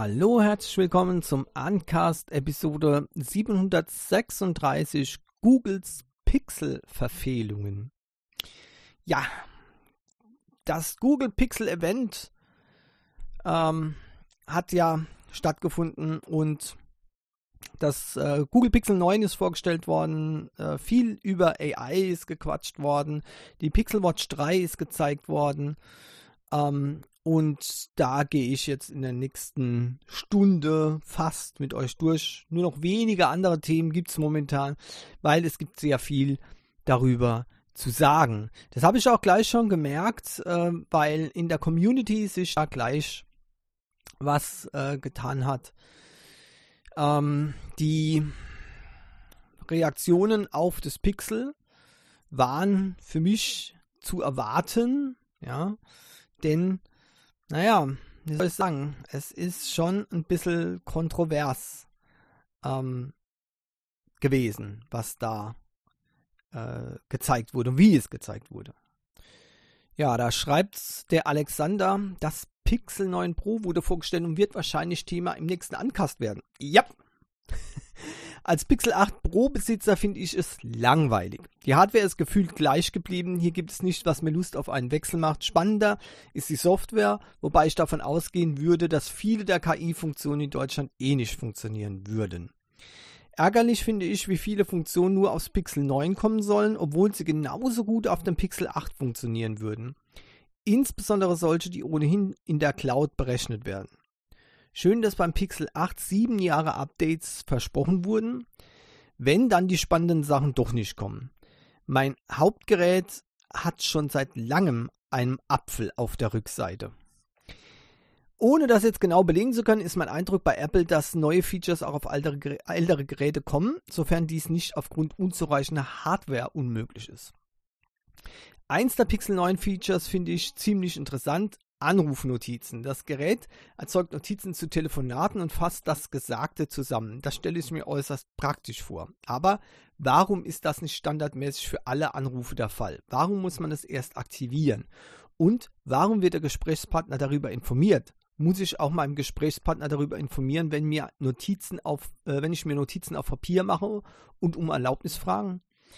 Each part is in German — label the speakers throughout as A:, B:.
A: Hallo, herzlich willkommen zum Uncast Episode 736 Googles Pixel-Verfehlungen. Ja, das Google Pixel Event hat ja stattgefunden und das Google Pixel 9 ist vorgestellt worden, viel über AI ist gequatscht worden, die Pixel Watch 3 ist gezeigt worden und da gehe ich jetzt in der nächsten Stunde fast mit euch durch. Nur noch wenige andere Themen gibt es momentan, weil es gibt sehr viel darüber zu sagen. Das habe ich auch gleich schon gemerkt, weil in der Community sich da gleich was getan hat. Die Reaktionen auf das Pixel waren für mich zu erwarten, ja, denn, naja, wie soll ich sagen, es ist schon ein bisschen kontrovers gewesen, was da gezeigt wurde und wie es gezeigt wurde. Ja, da schreibt der Alexander, das Pixel 9 Pro wurde vorgestellt und wird wahrscheinlich Thema im nächsten Uncast werden. Ja. Als Pixel 8 Pro Besitzer finde ich es langweilig. Die Hardware ist gefühlt gleich geblieben. Hier gibt es nichts, was mir Lust auf einen Wechsel macht. Spannender ist die Software, wobei ich davon ausgehen würde, dass viele der KI-Funktionen in Deutschland eh nicht funktionieren würden. Ärgerlich finde ich, wie viele Funktionen nur aufs Pixel 9 kommen sollen, obwohl sie genauso gut auf dem Pixel 8 funktionieren würden. Insbesondere solche, die ohnehin in der Cloud berechnet werden. Schön, dass beim Pixel 8 7 Jahre Updates versprochen wurden, wenn dann die spannenden Sachen doch nicht kommen. Mein Hauptgerät hat schon seit langem einen Apfel auf der Rückseite. Ohne das jetzt genau belegen zu können, ist mein Eindruck bei Apple, dass neue Features auch auf ältere Geräte kommen, sofern dies nicht aufgrund unzureichender Hardware unmöglich ist. Eins der Pixel 9 Features finde ich ziemlich interessant, Anrufnotizen. Das Gerät erzeugt Notizen zu Telefonaten und fasst das Gesagte zusammen. Das stelle ich mir äußerst praktisch vor. Aber warum ist das nicht standardmäßig für alle Anrufe der Fall? Warum muss man es erst aktivieren? Und warum wird der Gesprächspartner darüber informiert? Muss ich auch meinem Gesprächspartner darüber informieren, wenn ich mir Notizen auf Papier mache und um Erlaubnis fragen?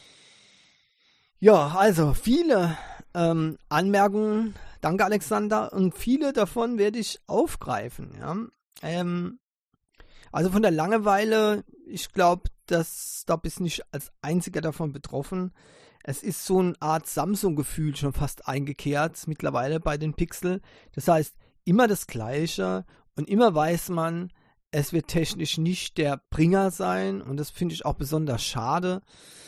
A: Ja, also viele Anmerkungen, danke Alexander, und viele davon werde ich aufgreifen. Ja? Also von der Langeweile, ich glaube, da bist nicht als einziger davon betroffen. Es ist so eine Art Samsung-Gefühl schon fast eingekehrt mittlerweile bei den Pixel. Das heißt, immer das Gleiche und immer weiß man, es wird technisch nicht der Bringer sein und das finde ich auch besonders schade.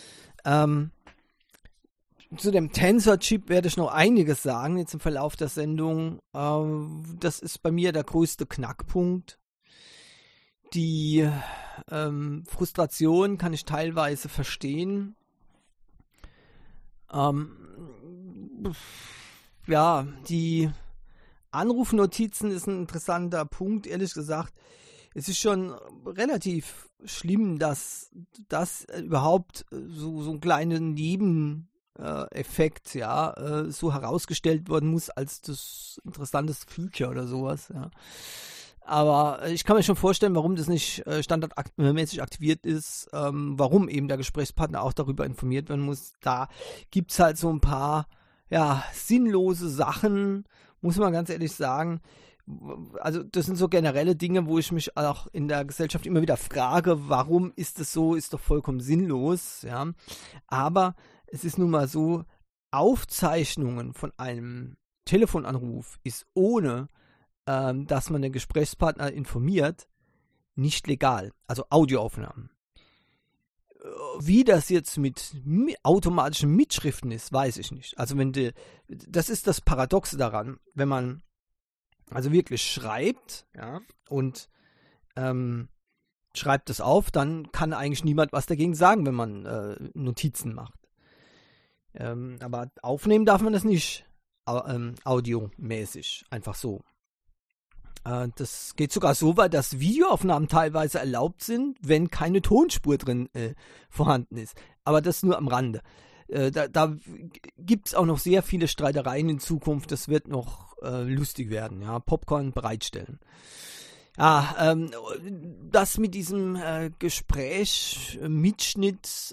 A: Zu dem Tensor-Chip werde ich noch einiges sagen, jetzt im Verlauf der Sendung. Das ist bei mir der größte Knackpunkt. Die Frustration kann ich teilweise verstehen. Ja, die Anrufnotizen ist ein interessanter Punkt, ehrlich gesagt. Es ist schon relativ schlimm, dass das überhaupt so einen kleinen Nebeneffekt, so herausgestellt worden muss als das interessanteste Feature oder sowas, ja. Aber ich kann mir schon vorstellen, warum das nicht standardmäßig aktiviert ist, warum eben der Gesprächspartner auch darüber informiert werden muss. Da gibt es halt so ein paar, sinnlose Sachen, muss man ganz ehrlich sagen. Also das sind so generelle Dinge, wo ich mich auch in der Gesellschaft immer wieder frage, warum ist das so, ist doch vollkommen sinnlos, ja. Aber es ist nun mal so, Aufzeichnungen von einem Telefonanruf ist ohne, dass man den Gesprächspartner informiert, nicht legal. Also Audioaufnahmen. Wie das jetzt mit automatischen Mitschriften ist, weiß ich nicht. Also das ist das Paradoxe daran, wenn man also wirklich schreibt, ja, und schreibt es auf, dann kann eigentlich niemand was dagegen sagen, wenn man Notizen macht. Aber aufnehmen darf man das nicht audiomäßig, einfach so. Das geht sogar so weit, dass Videoaufnahmen teilweise erlaubt sind, wenn keine Tonspur drin vorhanden ist. Aber das nur am Rande. Da gibt es auch noch sehr viele Streitereien in Zukunft. Das wird noch lustig werden. Ja? Popcorn bereitstellen. Das mit diesem Gespräch, Mitschnitt,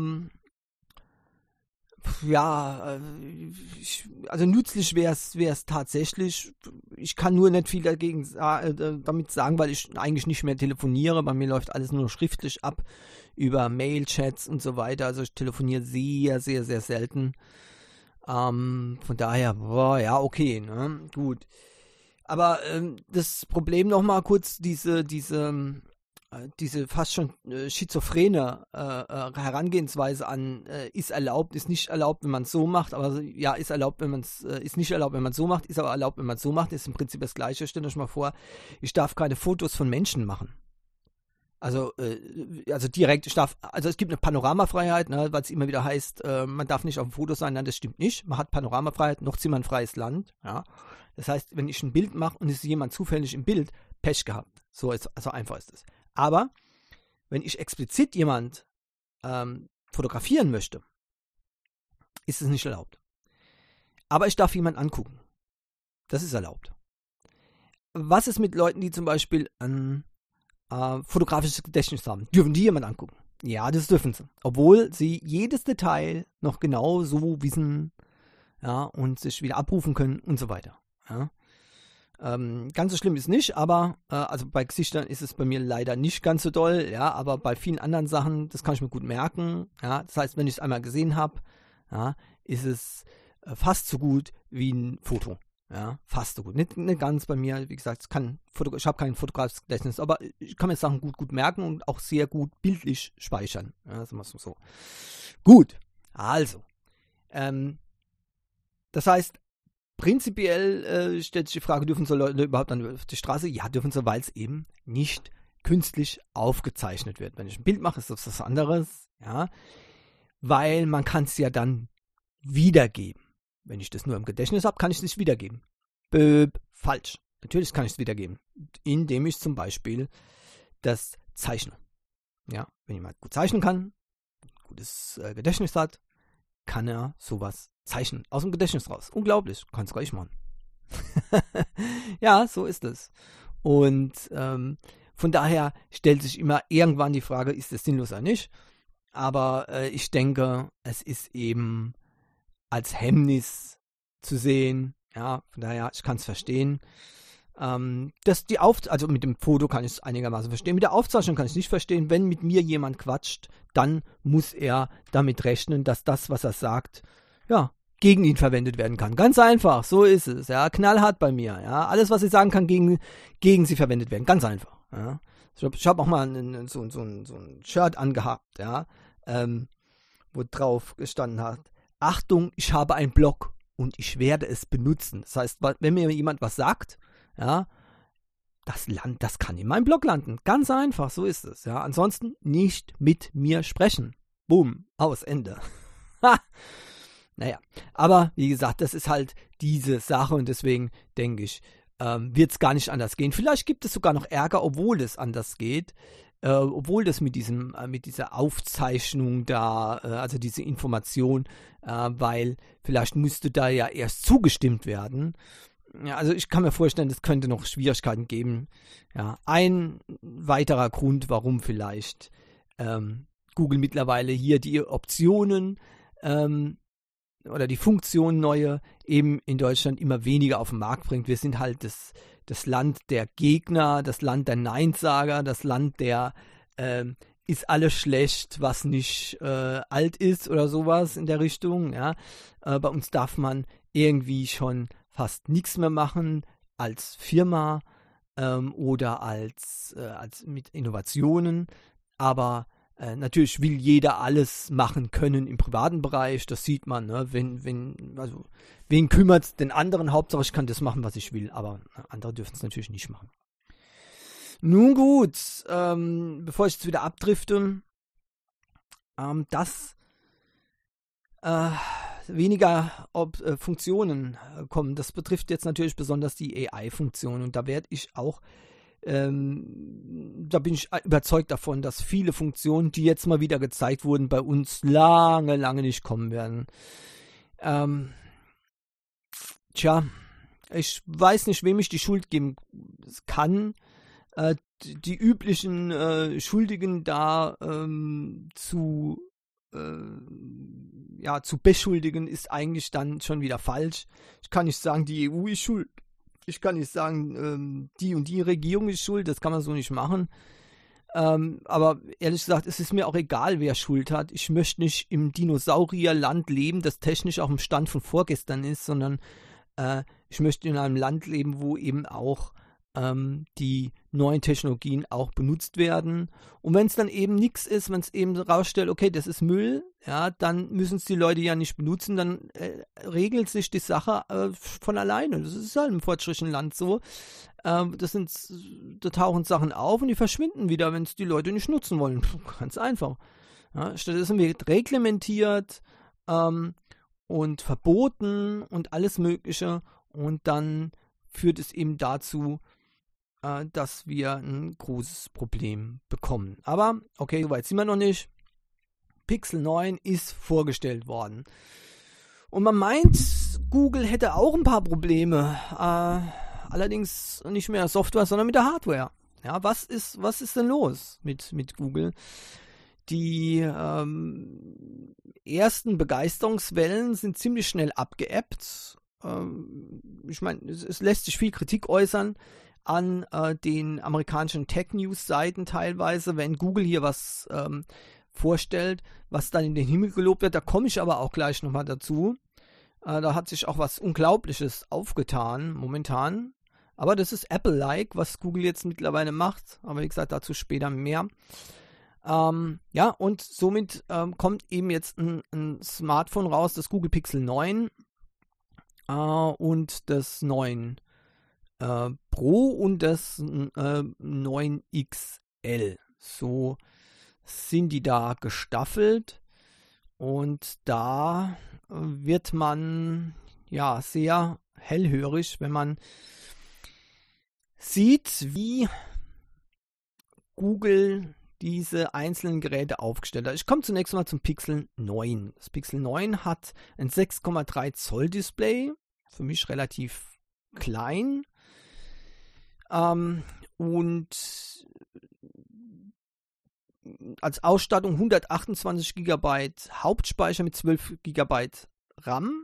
A: also nützlich wäre es tatsächlich. Ich kann nur nicht viel damit sagen, weil ich eigentlich nicht mehr telefoniere. Bei mir läuft alles nur schriftlich ab über Mail-Chats und so weiter. Also ich telefoniere sehr, sehr, sehr selten. Von daher, okay, ne? Gut. Aber das Problem nochmal kurz, diese fast schon schizophrene Herangehensweise an ist erlaubt, ist nicht erlaubt, wenn man es so macht, aber ja, ist erlaubt, wenn man es ist nicht erlaubt, wenn man es so macht, ist aber erlaubt, wenn man es so macht, ist im Prinzip das Gleiche. Stellt euch mal vor, ich darf keine Fotos von Menschen machen. Also direkt, es gibt eine Panoramafreiheit, ne, weil es immer wieder heißt, man darf nicht auf dem Foto sein, nein, das stimmt nicht. Man hat Panoramafreiheit, noch ziemlich ein freies Land, ja. Das heißt, wenn ich ein Bild mache und es ist jemand zufällig im Bild, Pech gehabt. So einfach ist es. Aber wenn ich explizit jemand fotografieren möchte, ist es nicht erlaubt. Aber ich darf jemanden angucken. Das ist erlaubt. Was ist mit Leuten, die zum Beispiel ein fotografisches Gedächtnis haben? Dürfen die jemanden angucken? Ja, das dürfen sie. Obwohl sie jedes Detail noch genau so wissen, ja, und sich wieder abrufen können und so weiter. Ja. Ganz so schlimm ist nicht, aber also bei Gesichtern ist es bei mir leider nicht ganz so doll, ja, aber bei vielen anderen Sachen, das kann ich mir gut merken, ja, das heißt, wenn ich es einmal gesehen habe, ja, ist es fast so gut wie ein Foto, ja, fast so gut, nicht ganz bei mir, wie gesagt, ich habe kein fotografisches Gedächtnis, aber ich kann mir Sachen gut merken und auch sehr gut bildlich speichern, ja, sagen wir es so. Gut, also, das heißt, prinzipiell stellt sich die Frage, dürfen so Leute überhaupt auf die Straße? Ja, dürfen sie, weil es eben nicht künstlich aufgezeichnet wird. Wenn ich ein Bild mache, ist das was anderes, ja, weil man kann es ja dann wiedergeben. Wenn ich das nur im Gedächtnis habe, kann ich es nicht wiedergeben. Falsch. Natürlich kann ich es wiedergeben, indem ich zum Beispiel das zeichne. Ja, wenn jemand gut zeichnen kann, gutes Gedächtnis hat, kann er sowas zeichnen. Aus dem Gedächtnis raus. Unglaublich. Kannst du gleich machen. Ja, so ist es. Und von daher stellt sich immer irgendwann die Frage, ist das sinnlos oder nicht? Aber ich denke, es ist eben als Hemmnis zu sehen. Ja, von daher, ich kann es verstehen. Also mit dem Foto kann ich es einigermaßen verstehen. Mit der Aufzeichnung kann ich es nicht verstehen. Wenn mit mir jemand quatscht, dann muss er damit rechnen, dass das, was er sagt, ja, gegen ihn verwendet werden kann. Ganz einfach, so ist es. Ja, knallhart bei mir. Ja, alles, was ich sagen kann, gegen sie verwendet werden. Ganz einfach. Ja. Ich habe auch mal so ein Shirt angehabt, ja, wo drauf gestanden hat: Achtung, ich habe einen Blog und ich werde es benutzen. Das heißt, wenn mir jemand was sagt, ja, das kann in meinem Blog landen. Ganz einfach, so ist es. Ja. Ansonsten nicht mit mir sprechen. Boom, aus, Ende. Naja, aber wie gesagt, das ist halt diese Sache und deswegen denke ich, wird es gar nicht anders gehen. Vielleicht gibt es sogar noch Ärger, obwohl es anders geht. Obwohl das mit dieser Aufzeichnung da, also diese Information, weil vielleicht müsste da ja erst zugestimmt werden. Ja, also ich kann mir vorstellen, es könnte noch Schwierigkeiten geben. Ja, ein weiterer Grund, warum vielleicht Google mittlerweile hier die Optionen oder die Funktionen neue eben in Deutschland immer weniger auf den Markt bringt. Wir sind halt das Land der Gegner, das Land der Neinsager, das Land der ist alles schlecht, was nicht alt ist oder sowas in der Richtung. Ja. Bei uns darf man irgendwie schon fast nichts mehr machen als Firma oder als mit Innovationen, aber natürlich will jeder alles machen können im privaten Bereich, das sieht man, ne? Wen kümmert es den anderen? Hauptsache ich kann das machen, was ich will, aber andere dürfen es natürlich nicht machen. Nun gut, bevor ich jetzt wieder abdrifte, dass weniger Funktionen kommen, das betrifft jetzt natürlich besonders die AI-Funktion und da werde ich auch da bin ich überzeugt davon, dass viele Funktionen, die jetzt mal wieder gezeigt wurden, bei uns lange, lange nicht kommen werden. Ich weiß nicht, wem ich die Schuld geben kann. die üblichen Schuldigen da zu beschuldigen, ist eigentlich dann schon wieder falsch. Ich kann nicht sagen, die EU ist schuld. Ich kann nicht sagen, die und die Regierung ist schuld. Das kann man so nicht machen. Aber ehrlich gesagt, es ist mir auch egal, wer Schuld hat. Ich möchte nicht im Dinosaurierland leben, das technisch auf dem Stand von vorgestern ist, sondern ich möchte in einem Land leben, wo eben auch die neuen Technologien auch benutzt werden. Und wenn es dann eben nichts ist, wenn es eben rausstellt, okay, das ist Müll, ja, dann müssen es die Leute ja nicht benutzen, dann regelt sich die Sache von alleine. Das ist halt im fortschrittlichen Land so. Da tauchen Sachen auf und die verschwinden wieder, wenn es die Leute nicht nutzen wollen. Ganz einfach. Ja, stattdessen wird reglementiert und verboten und alles Mögliche, und dann führt es eben dazu, dass wir ein großes Problem bekommen. Aber, okay, soweit sind wir noch nicht. Pixel 9 ist vorgestellt worden. Und man meint, Google hätte auch ein paar Probleme. Allerdings nicht mehr Software, sondern mit der Hardware. Ja, was ist denn los mit Google? Die ersten Begeisterungswellen sind ziemlich schnell abgeebbt. Ich meine, es lässt sich viel Kritik äußern an den amerikanischen Tech-News-Seiten teilweise, wenn Google hier was vorstellt, was dann in den Himmel gelobt wird. Da komme ich aber auch gleich nochmal dazu. Da hat sich auch was Unglaubliches aufgetan momentan. Aber das ist Apple-like, was Google jetzt mittlerweile macht. Aber wie gesagt, dazu später mehr. Ja, und somit kommt eben jetzt ein Smartphone raus, das Google Pixel 9 und das 9 Pro und das 9 XL. So sind die da gestaffelt, und da wird man ja sehr hellhörig, wenn man sieht, wie Google diese einzelnen Geräte aufgestellt hat. Ich komme zunächst mal zum Pixel 9. Das Pixel 9 hat ein 6,3 Zoll Display, für mich relativ klein, und als Ausstattung 128 GB Hauptspeicher mit 12 GB RAM.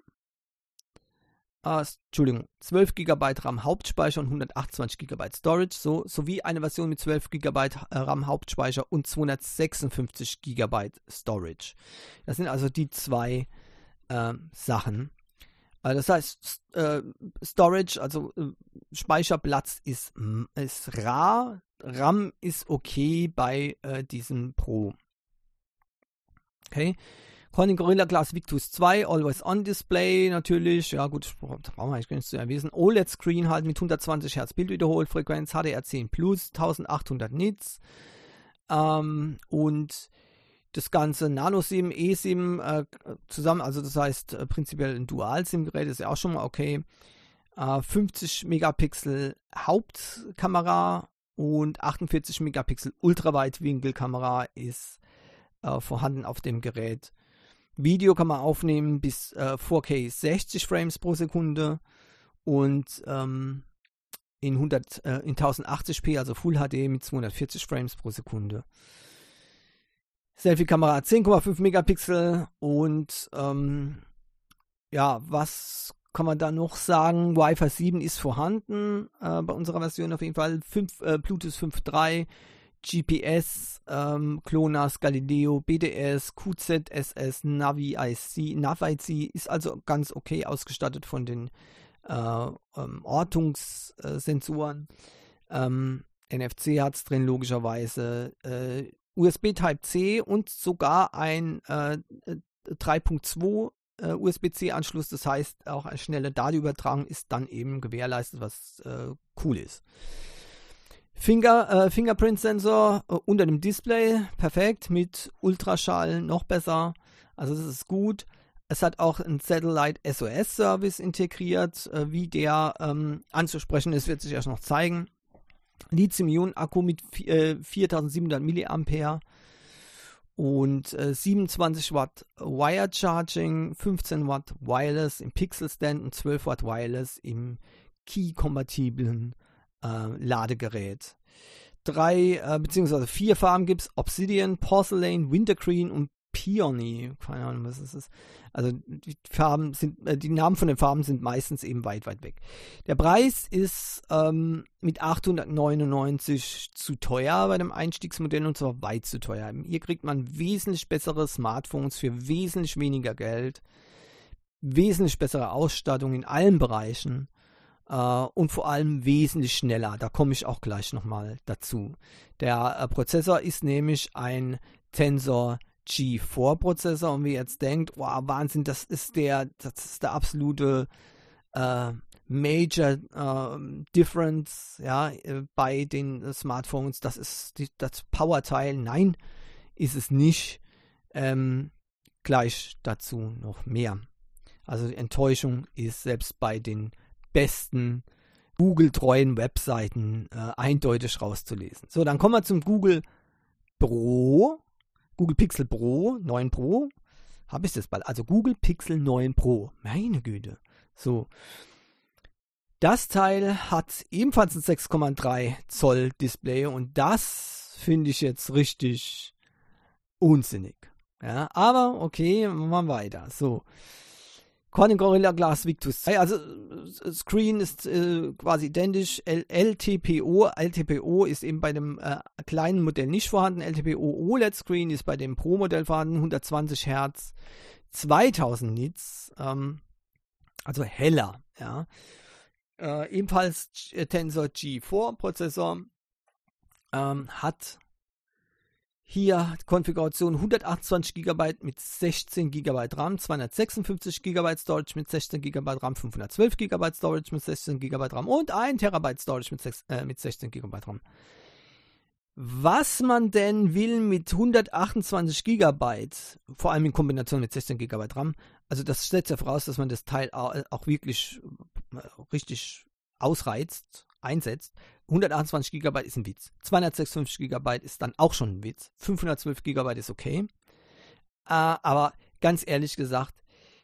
A: 12 GB RAM Hauptspeicher und 128 GB Storage, sowie eine Version mit 12 GB RAM Hauptspeicher und 256 GB Storage. Das sind also die zwei Sachen. Das heißt, Storage, also Speicherplatz ist rar, RAM ist okay bei diesem Pro. Okay. Corning Gorilla Glass Victus 2, Always-On-Display natürlich, ja gut, brauchen wir eigentlich gar nicht zu erwähnen. OLED-Screen halt mit 120 Hertz Bildwiederholfrequenz, HDR10 Plus, 1800 Nits, und das ganze Nano-SIM, eSIM zusammen, also das heißt prinzipiell ein Dual-SIM-Gerät, ist ja auch schon mal okay. 50 Megapixel Hauptkamera und 48 Megapixel Ultraweitwinkelkamera ist vorhanden auf dem Gerät. Video kann man aufnehmen bis 4K 60 Frames pro Sekunde und in 1080p, also Full HD mit 240 Frames pro Sekunde. Selfie-Kamera 10,5 Megapixel und ja, was kann man da noch sagen? Wi-Fi 7 ist vorhanden bei unserer Version auf jeden Fall. Bluetooth 5.3, GPS, GLONASS, Galileo, BDS, QZSS, Navi-IC ist also ganz okay ausgestattet von den Ortungssensoren. NFC hat es drin, logischerweise. USB Type-C und sogar ein 3.2 USB-C-Anschluss, das heißt auch eine schnelle Datenübertragung ist dann eben gewährleistet, was cool ist. Fingerprint-Sensor unter dem Display, perfekt, mit Ultraschall noch besser, also das ist gut. Es hat auch einen Satellite SOS-Service integriert, wie der anzusprechen ist, wird sich erst noch zeigen. Lithium-Ionen-Akku mit 4700 mAh und 27 Watt Wire Charging, 15 Watt Wireless im Pixel Stand und 12 Watt Wireless im Key-kompatiblen Ladegerät. beziehungsweise 4 Farben gibt es: Obsidian, Porcelain, Wintergreen und Peony. Keine Ahnung, was das ist. Also die Namen von den Farben sind meistens eben weit, weit weg. Der Preis ist mit 899 zu teuer bei dem Einstiegsmodell, und zwar weit zu teuer. Hier kriegt man wesentlich bessere Smartphones für wesentlich weniger Geld, wesentlich bessere Ausstattung in allen Bereichen und vor allem wesentlich schneller. Da komme ich auch gleich nochmal dazu. Der Prozessor ist nämlich ein Tensor G4-Prozessor, und wer jetzt denkt, wow, Wahnsinn, das ist der absolute Major Difference, ja, bei den Smartphones, das ist das Powerteil. Nein, ist es nicht. Gleich dazu noch mehr. Also die Enttäuschung ist selbst bei den besten Google-treuen Webseiten eindeutig rauszulesen. So, dann kommen wir zum Google Pixel Pro 9 Pro. Habe ich das bald? Also Google Pixel 9 Pro. Meine Güte. So. Das Teil hat ebenfalls ein 6,3 Zoll Display, und das finde ich jetzt richtig unsinnig. Ja, aber okay, machen wir weiter. So. Corning Gorilla Glass Victus 2, also Screen ist quasi identisch. LTPO ist eben bei dem kleinen Modell nicht vorhanden. LTPO OLED Screen ist bei dem Pro-Modell vorhanden. 120 Hertz, 2000 Nits, also heller. Ja. Ebenfalls Tensor G4 Prozessor, hat hier Konfiguration 128 GB mit 16 GB RAM, 256 GB Storage mit 16 GB RAM, 512 GB Storage mit 16 GB RAM und 1 TB Storage mit 16 GB RAM. Was man denn will mit 128 GB, vor allem in Kombination mit 16 GB RAM, also das setzt ja voraus, dass man das Teil auch wirklich richtig ausreizt, einsetzt. 128 GB ist ein Witz. 256 GB ist dann auch schon ein Witz. 512 GB ist okay. Aber ganz ehrlich gesagt,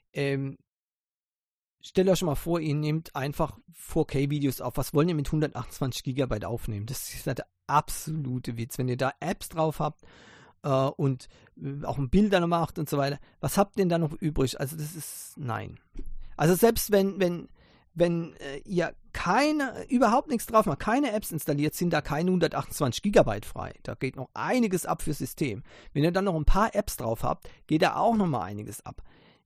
A: stellt euch mal vor, ihr nehmt einfach 4K-Videos auf. Was wollen ihr mit 128 GB aufnehmen? Das ist der absolute Witz. Wenn ihr da Apps drauf habt und auch Bilder noch macht und so weiter, was habt ihr denn da noch übrig? Also das ist, nein. Also selbst wenn ihr überhaupt nichts drauf macht, keine Apps installiert, sind da keine 128 GB frei. Da geht noch einiges ab fürs System. Wenn ihr dann noch ein paar Apps drauf habt, geht da auch noch mal einiges ab.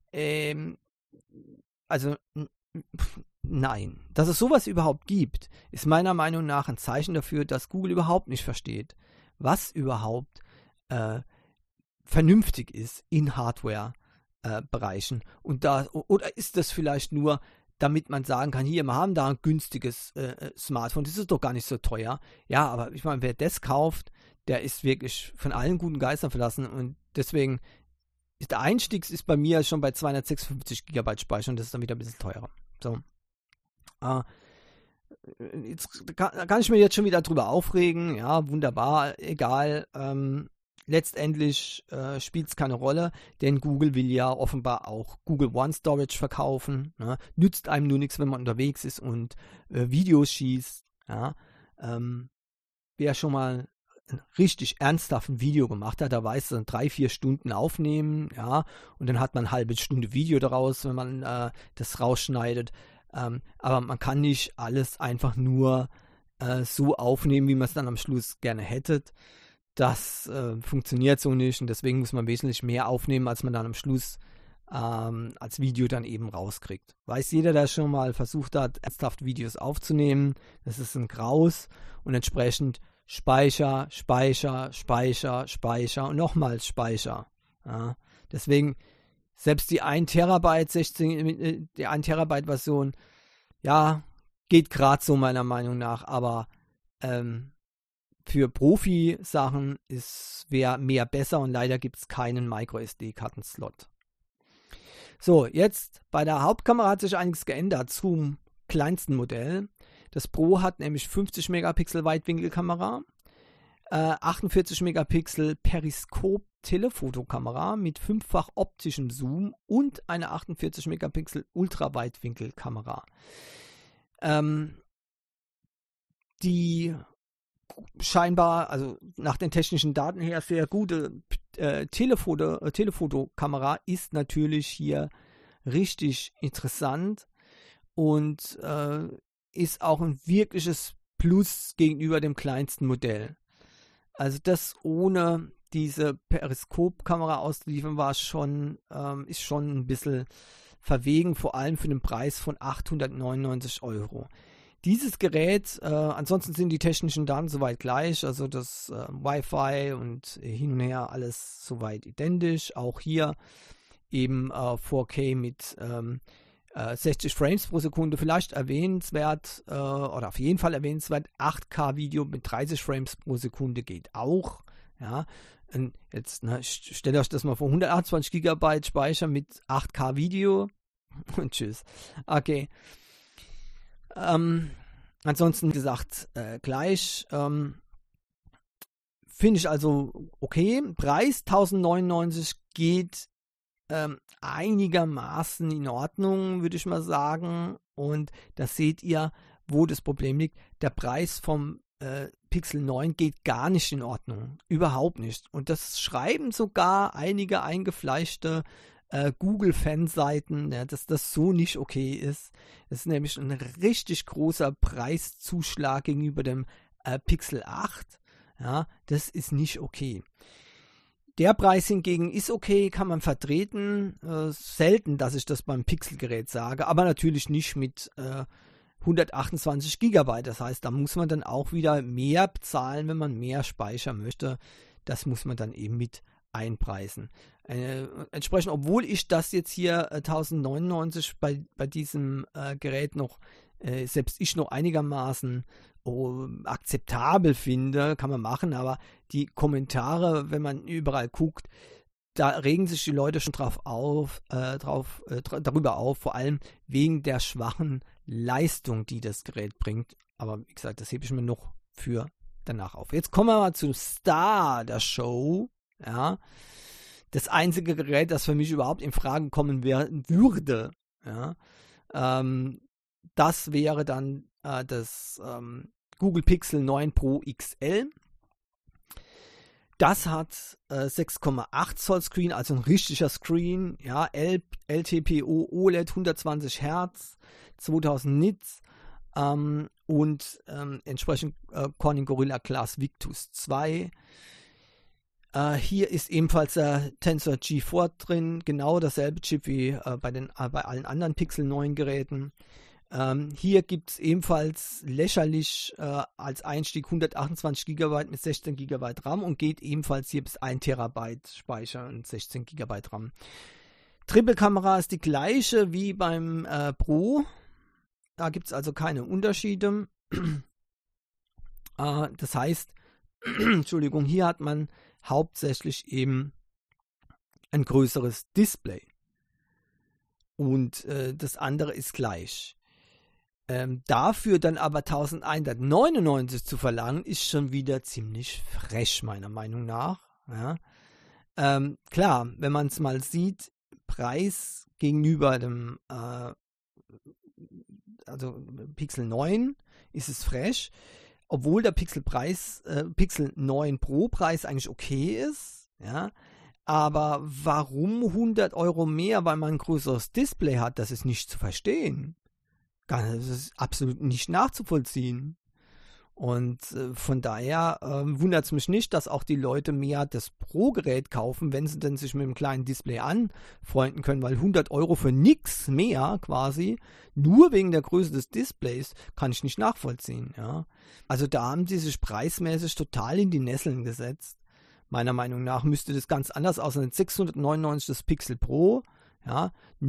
A: Also, nein. Dass es sowas überhaupt gibt, ist meiner Meinung nach ein Zeichen dafür, dass Google überhaupt nicht versteht, was überhaupt vernünftig ist in Hardware-Bereichen. Oder ist das vielleicht nur, damit man sagen kann, hier, wir haben da ein günstiges Smartphone, das ist doch gar nicht so teuer. Ja, aber ich meine, wer das kauft, der ist wirklich von allen guten Geistern verlassen, und deswegen der Einstieg ist bei mir schon bei 256 GB Speicher, und das ist dann wieder ein bisschen teurer. So. Jetzt kann ich mir jetzt schon wieder drüber aufregen, ja, wunderbar, egal, letztendlich spielt es keine Rolle, denn Google will ja offenbar auch Google One Storage verkaufen. Ne? Nützt einem nur nichts, wenn man unterwegs ist und Videos schießt. Ja? Wer schon mal ein richtig ernsthaften Video gemacht hat, da weiß dann 3-4 Stunden aufnehmen, ja, und dann hat man eine halbe Stunde Video daraus, wenn man das rausschneidet. Aber man kann nicht alles einfach nur so aufnehmen, wie man es dann am Schluss gerne hätte. Das funktioniert so nicht, und deswegen muss man wesentlich mehr aufnehmen, als man dann am Schluss als Video dann eben rauskriegt. Weiß jeder, der schon mal versucht hat, ernsthaft Videos aufzunehmen, das ist ein Graus, und entsprechend Speicher und nochmals Speicher. Ja. Deswegen selbst die 1 Terabyte Version, ja, geht gerade so meiner Meinung nach, aber für Profi-Sachen wäre mehr besser, und leider gibt es keinen Micro-SD-Karten-Slot. So, jetzt bei der Hauptkamera hat sich einiges geändert zum kleinsten Modell. Das Pro hat nämlich 50 Megapixel Weitwinkelkamera, 48 Megapixel Periskop-Telefotokamera mit 5-fach optischem Zoom und eine 48 Megapixel Ultraweitwinkelkamera. Die scheinbar, also nach den technischen Daten her, sehr gute Telefotokamera ist natürlich hier richtig interessant und ist auch ein wirkliches Plus gegenüber dem kleinsten Modell. Also das ohne diese Periskopkamera auszuliefern ist schon ein bisschen verwegen, vor allem für den Preis von 899 €. Dieses Gerät, ansonsten sind die technischen Daten soweit gleich, also das Wi-Fi und hin und her alles soweit identisch. Auch hier eben 4K mit 60 Frames pro Sekunde, vielleicht erwähnenswert oder auf jeden Fall erwähnenswert, 8K-Video mit 30 Frames pro Sekunde geht auch. Ja. Und jetzt stellt euch das mal vor, 128 GB Speicher mit 8K-Video und tschüss. Okay. Ansonsten gesagt, gleich. Finde ich also okay. Preis 1099 geht einigermaßen in Ordnung, würde ich mal sagen. Und da seht ihr, wo das Problem liegt. Der Preis vom Pixel 9 geht gar nicht in Ordnung. Überhaupt nicht. Und das schreiben sogar einige eingefleischte Google-Fanseiten, ja, dass das so nicht okay ist. Das ist nämlich ein richtig großer Preiszuschlag gegenüber dem Pixel 8. Ja, das ist nicht okay. Der Preis hingegen ist okay, kann man vertreten. Selten, dass ich das beim Pixel-Gerät sage, aber natürlich nicht mit 128 GB. Das heißt, da muss man dann auch wieder mehr bezahlen, wenn man mehr Speicher möchte. Das muss man dann eben mit einpreisen. Entsprechend, obwohl ich das jetzt hier 1099 bei diesem Gerät noch, selbst ich noch einigermaßen akzeptabel finde, kann man machen, aber die Kommentare, wenn man überall guckt, da regen sich die Leute schon darüber auf, vor allem wegen der schwachen Leistung, die das Gerät bringt. Aber wie gesagt, das hebe ich mir noch für danach auf. Jetzt kommen wir mal zum Star der Show. Ja, das einzige Gerät, das für mich überhaupt in Frage kommen würde, ja, das wäre dann das Google Pixel 9 Pro XL. Das hat 6,8 Zoll Screen, also ein richtiger Screen, ja, LTPO OLED 120 Hertz, 2000 Nits und entsprechend Corning Gorilla Glass Victus 2. Hier ist ebenfalls der Tensor G4 drin, genau dasselbe Chip wie bei allen anderen Pixel 9 Geräten. Hier gibt es ebenfalls lächerlich als Einstieg 128 GB mit 16 GB RAM und geht ebenfalls hier bis 1 TB Speicher und 16 GB RAM. Triple-Kamera ist die gleiche wie beim Pro. Da gibt es also keine Unterschiede. Das heißt, Entschuldigung, hier hat man hauptsächlich eben ein größeres Display. Und das andere ist gleich. Dafür dann aber 1199 zu verlangen, ist schon wieder ziemlich frech, meiner Meinung nach. Ja. Klar, wenn man es mal sieht, Preis gegenüber dem also Pixel 9 ist es frech, obwohl der Pixel 9 Pro Preis eigentlich okay ist, ja. Aber warum 100 € mehr, weil man ein größeres Display hat, das ist nicht zu verstehen. Das ist absolut nicht nachzuvollziehen. Und von daher wundert es mich nicht, dass auch die Leute mehr das Pro-Gerät kaufen, wenn sie denn sich mit einem kleinen Display anfreunden können, weil 100 € für nichts mehr quasi, nur wegen der Größe des Displays, kann ich nicht nachvollziehen. Ja. Also da haben sie sich preismäßig total in die Nesseln gesetzt. Meiner Meinung nach müsste das ganz anders aussehen. 699 das Pixel Pro, ja,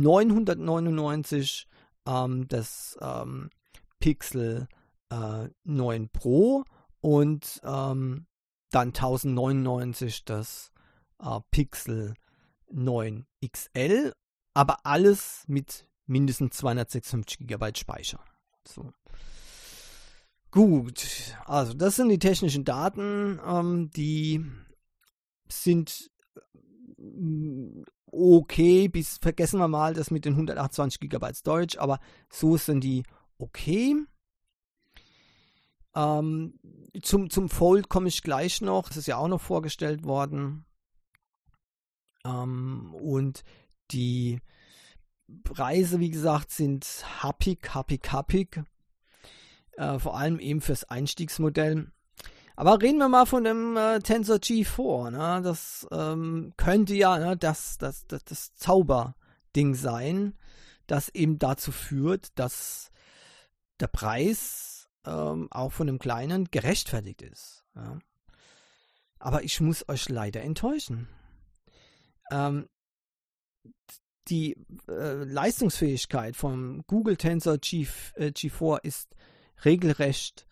A: 999 das Pixel 9 Pro und dann 1099 das Pixel 9 XL, aber alles mit mindestens 256 GB Speicher. So. Gut, also das sind die technischen Daten, die sind okay, vergessen wir mal das mit den 128 GB Storage, aber so sind die okay. Zum Fold komme ich gleich noch. Das ist ja auch noch vorgestellt worden. Und die Preise, wie gesagt, sind happig. Vor allem eben fürs Einstiegsmodell. Aber reden wir mal von dem Tensor G4. Ne? Das könnte ja das Zauberding sein, das eben dazu führt, dass der Preis auch von dem Kleinen gerechtfertigt ist. Ja? Aber ich muss euch leider enttäuschen. Die Leistungsfähigkeit vom Google Tensor G4 ist regelrecht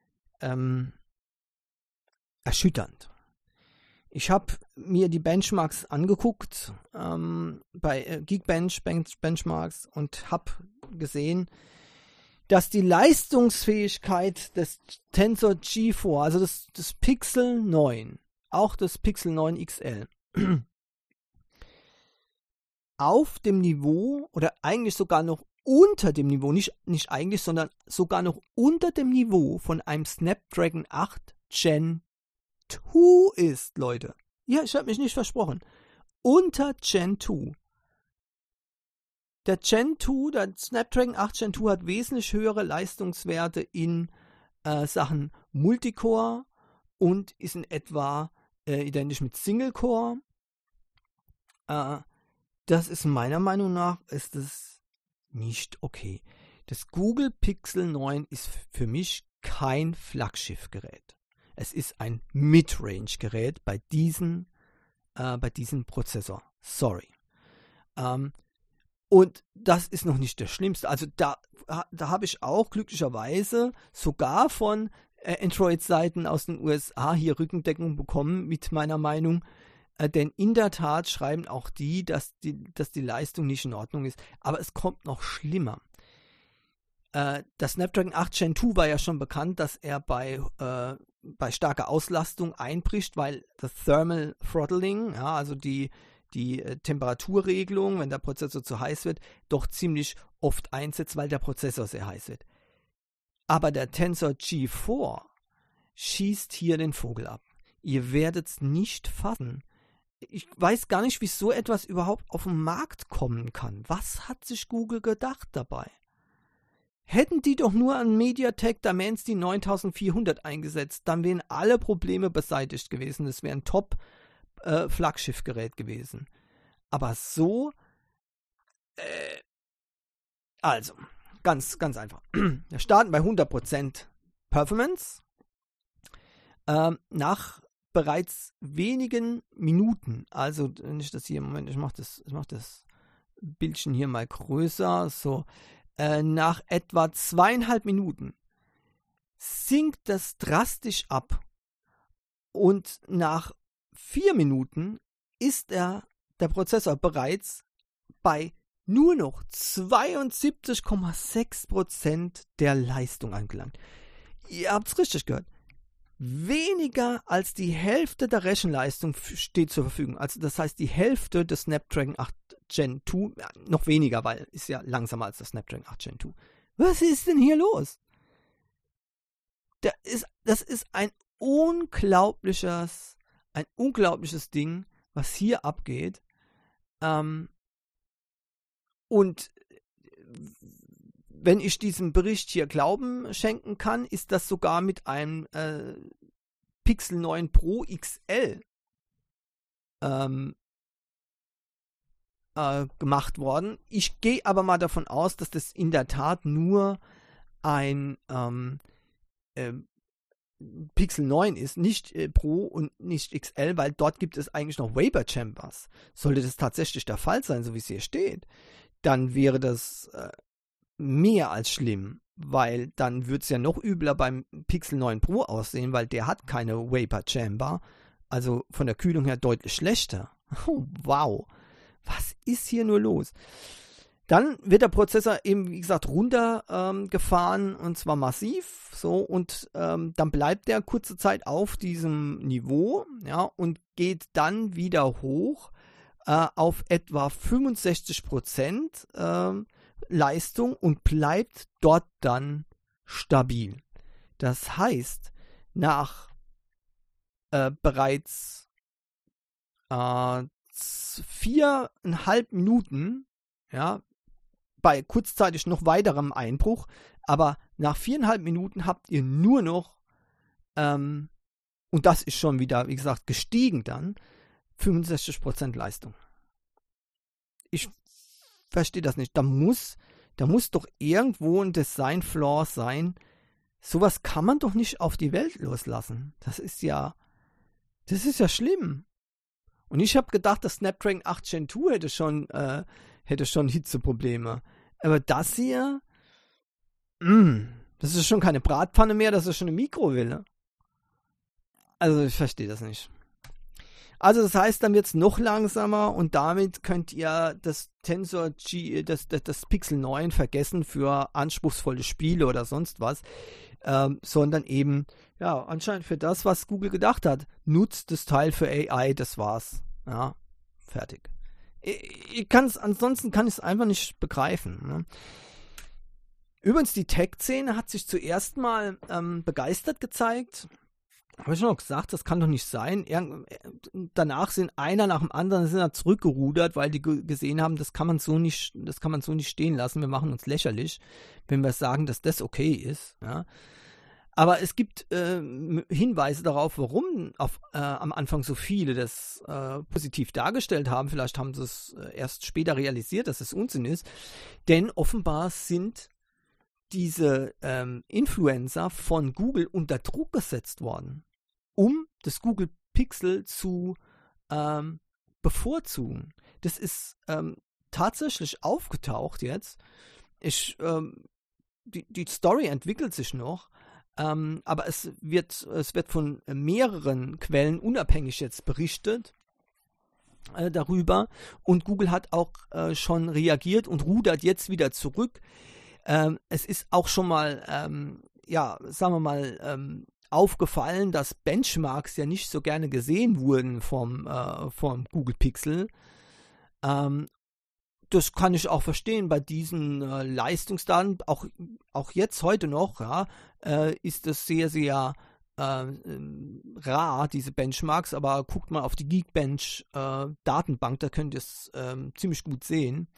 A: erschütternd. Ich habe mir die Benchmarks angeguckt bei Geekbench Benchmarks und habe gesehen, dass die Leistungsfähigkeit des Tensor G4, also das Pixel 9, auch das Pixel 9 XL, auf dem Niveau oder eigentlich sogar noch unter dem Niveau, nicht eigentlich, sondern sogar noch unter dem Niveau von einem Snapdragon 8 Gen 2 ist, Leute. Ja, ich habe mich nicht versprochen. Unter Gen 2. Der Snapdragon 8 Gen 2 hat wesentlich höhere Leistungswerte in Sachen Multicore und ist in etwa identisch mit Single-Core. Das ist meiner Meinung nach ist das nicht okay. Das Google Pixel 9 ist für mich kein Flaggschiffgerät. Es ist ein Mid-Range-Gerät bei diesem Prozessor. Sorry. Und das ist noch nicht das Schlimmste. Also da habe ich auch glücklicherweise sogar von Android-Seiten aus den USA hier Rückendeckung bekommen mit meiner Meinung. Denn in der Tat schreiben auch die, dass die Leistung nicht in Ordnung ist. Aber es kommt noch schlimmer. Das Snapdragon 8 Gen 2 war ja schon bekannt, dass er bei starker Auslastung einbricht, weil das Thermal Throttling, ja, also die Temperaturregelung, wenn der Prozessor zu heiß wird, doch ziemlich oft einsetzt, weil der Prozessor sehr heiß wird. Aber der Tensor G4 schießt hier den Vogel ab. Ihr werdet es nicht fassen. Ich weiß gar nicht, wie so etwas überhaupt auf den Markt kommen kann. Was hat sich Google gedacht dabei? Hätten die doch nur an MediaTek Dimensity 9400 eingesetzt, dann wären alle Probleme beseitigt gewesen. Das wäre ein Top-Flaggschiffgerät gewesen. Aber so, also, ganz einfach. Wir starten bei 100% Performance. Nach bereits wenigen Minuten, also wenn ich das hier, Moment, ich mach das Bildchen hier mal größer, so, nach etwa 2,5 Minuten sinkt das drastisch ab und nach 4 Minuten ist der Prozessor bereits bei nur noch 72,6% der Leistung angelangt. Ihr habt es richtig gehört. Weniger als die Hälfte der Rechenleistung steht zur Verfügung. Also das heißt, die Hälfte des Snapdragon 8 Gen 2, ja, noch weniger, weil ist ja langsamer als das Snapdragon 8 Gen 2. Was ist denn hier los? Das ist ein unglaubliches Ding, was hier abgeht. Und wenn ich diesem Bericht hier Glauben schenken kann, ist das sogar mit einem Pixel 9 Pro XL gemacht worden. Ich gehe aber mal davon aus, dass das in der Tat nur ein Pixel 9 ist, nicht Pro und nicht XL, weil dort gibt es eigentlich noch Vapor Chambers. Sollte das tatsächlich der Fall sein, so wie es hier steht, dann wäre das mehr als schlimm, weil dann würde es ja noch übler beim Pixel 9 Pro aussehen, weil der hat keine Vapor Chamber, also von der Kühlung her deutlich schlechter. Oh, wow, was ist hier nur los? Dann wird der Prozessor eben, wie gesagt, runtergefahren und zwar massiv, so, und dann bleibt der kurze Zeit auf diesem Niveau, ja, und geht dann wieder hoch auf etwa 65% Leistung und bleibt dort dann stabil. Das heißt, nach bereits 4,5 Minuten, ja, bei kurzzeitig noch weiterem Einbruch, aber nach 4,5 Minuten habt ihr nur noch, und das ist schon wieder, wie gesagt, gestiegen dann, 65% Leistung. Ich verstehe das nicht. Da muss doch irgendwo ein Design-Flaw sein. Sowas kann man doch nicht auf die Welt loslassen. Das ist ja schlimm. Und ich habe gedacht, das Snapdragon 8 Gen 2 hätte schon Hitzeprobleme. Aber das hier, das ist schon keine Bratpfanne mehr, das ist schon eine Mikrowelle. Also ich verstehe das nicht. Also das heißt, dann wird es noch langsamer und damit könnt ihr das Tensor G, das Pixel 9 vergessen für anspruchsvolle Spiele oder sonst was, sondern eben, ja, anscheinend für das, was Google gedacht hat. Nutzt das Teil für AI, das war's. Ja, fertig. Ansonsten kann ich es einfach nicht begreifen. Ne? Übrigens, die Tech-Szene hat sich zuerst mal begeistert gezeigt. Habe ich schon noch gesagt, das kann doch nicht sein. Danach sind einer nach dem anderen zurückgerudert, weil die gesehen haben, das kann man so nicht stehen lassen. Wir machen uns lächerlich, wenn wir sagen, dass das okay ist. Ja. Aber es gibt Hinweise darauf, warum am Anfang so viele das positiv dargestellt haben. Vielleicht haben sie es erst später realisiert, dass es Unsinn ist. Denn offenbar sind diese Influencer von Google unter Druck gesetzt worden, um das Google Pixel zu bevorzugen. Das ist tatsächlich aufgetaucht jetzt. Die Story entwickelt sich noch, aber es wird von mehreren Quellen unabhängig jetzt berichtet darüber. Und Google hat auch schon reagiert und rudert jetzt wieder zurück. Es ist auch schon mal, sagen wir mal, aufgefallen, dass Benchmarks ja nicht so gerne gesehen wurden vom Google Pixel. Das kann ich auch verstehen bei diesen Leistungsdaten. Auch jetzt, heute noch, ja, ist das sehr, sehr rar, diese Benchmarks. Aber guckt mal auf die Geekbench Datenbank, da könnt ihr es ziemlich gut sehen.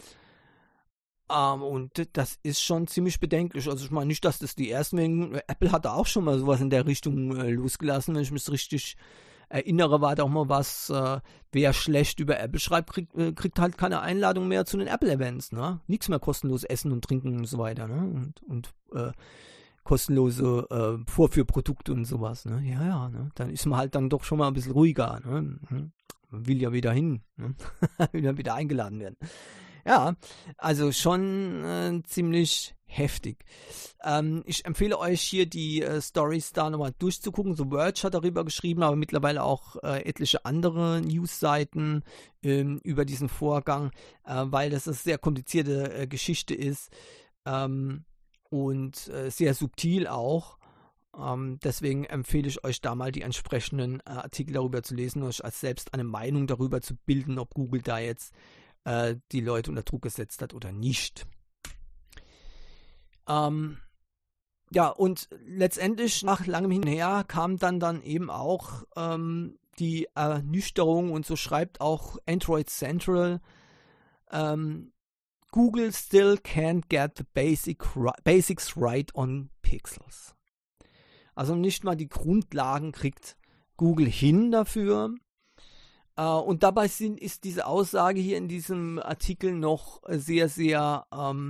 A: Und das ist schon ziemlich bedenklich. Also ich meine nicht, dass das die ersten wegen. Apple hat da auch schon mal sowas in der Richtung losgelassen. Wenn ich mich richtig erinnere, war da auch mal was, wer schlecht über Apple schreibt, kriegt halt keine Einladung mehr zu den Apple-Events. Ne? Nichts mehr kostenlos essen und trinken und so weiter. Ne? Und kostenlose Vorführprodukte und sowas. Ne? Ja, ne? Dann ist man halt dann doch schon mal ein bisschen ruhiger. Ne? Man will ja wieder hin. Ne? Will ja wieder eingeladen werden. Ja, also schon ziemlich heftig. Ich empfehle euch hier die Stories da nochmal durchzugucken. The Verge hat darüber geschrieben, aber mittlerweile auch etliche andere Newsseiten über diesen Vorgang, weil das eine sehr komplizierte Geschichte ist und sehr subtil auch. Deswegen empfehle ich euch da mal die entsprechenden Artikel darüber zu lesen und euch als selbst eine Meinung darüber zu bilden, ob Google da jetzt die Leute unter Druck gesetzt hat oder nicht. Ja, und letztendlich nach langem Hin und Her kam dann eben auch die Ernüchterung, und so schreibt auch Android Central, Google still can't get the basics right on Pixels. Also nicht mal die Grundlagen kriegt Google hin dafür. Und dabei ist diese Aussage hier in diesem Artikel noch sehr, sehr,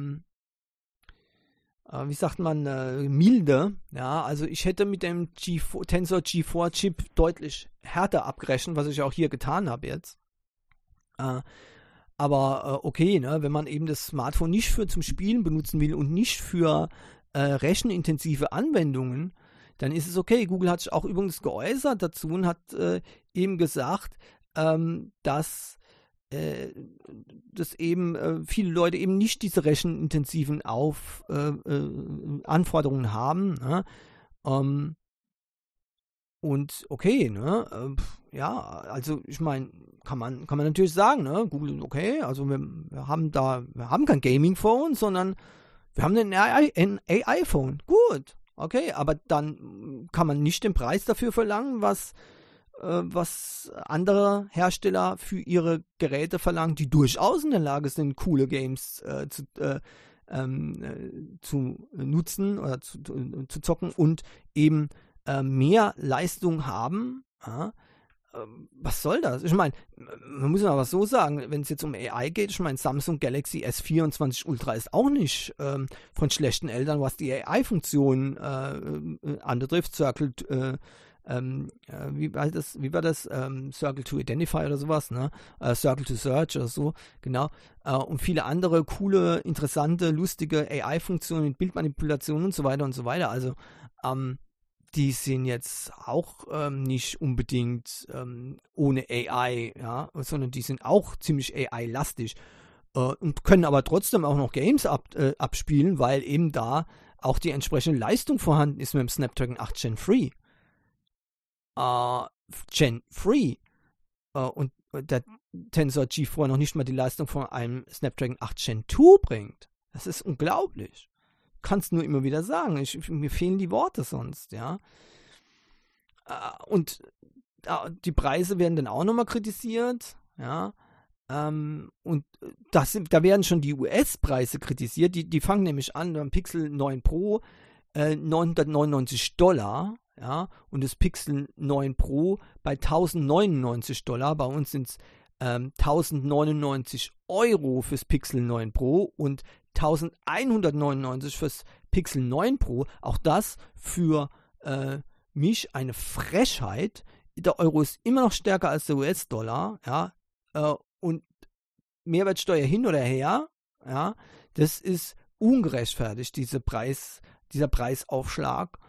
A: wie sagt man, milde. Ja, also ich hätte mit dem Tensor G4 Chip deutlich härter abgerechnet, was ich auch hier getan habe jetzt. Aber okay, ne, wenn man eben das Smartphone nicht zum Spielen benutzen will und nicht für rechenintensive Anwendungen, dann ist es okay. Google hat sich auch übrigens geäußert dazu und hat eben gesagt, dass eben viele Leute eben nicht diese rechenintensiven Anforderungen haben. Ne? Und okay, ne? Ja, also ich meine, kann man natürlich sagen, ne? Google, okay, also wir haben kein Gaming-Phone, sondern wir haben ein AI-Phone. Gut, Okay, aber dann kann man nicht den Preis dafür verlangen, was andere Hersteller für ihre Geräte verlangen, die durchaus in der Lage sind, coole Games zu nutzen oder zu zocken und eben mehr Leistung haben. Ja? Was soll das? Ich meine, man muss aber so sagen, wenn es jetzt um AI geht, ich meine, Samsung Galaxy S24 Ultra ist auch nicht von schlechten Eltern, was die AI-Funktion anbetrifft. Wie war das? Circle to Identify oder sowas, ne? Circle to Search oder so, genau. Und viele andere coole, interessante, lustige AI-Funktionen mit Bildmanipulation und so weiter und so weiter. Also, die sind jetzt auch nicht unbedingt ohne AI, ja, sondern die sind auch ziemlich AI-lastig und können aber trotzdem auch noch Games abspielen, weil eben da auch die entsprechende Leistung vorhanden ist mit dem Snapdragon 8 Gen 3. Und der Tensor G4 noch nicht mal die Leistung von einem Snapdragon 8 Gen 2 bringt. Das ist unglaublich. Kannst nur immer wieder sagen. Mir fehlen die Worte sonst, ja. Und die Preise werden dann auch nochmal kritisiert, ja. Und da werden schon die US-Preise kritisiert. Die fangen nämlich an beim Pixel 9 Pro $999, ja, und das Pixel 9 Pro bei $1099. Bei uns sind es 1099 € fürs Pixel 9 Pro und 1199 fürs Pixel 9 Pro. Auch das für mich eine Frechheit. Der Euro ist immer noch stärker als der US-Dollar, ja, und Mehrwertsteuer hin oder her, ja, das ist ungerechtfertigt, dieser Preisaufschlag.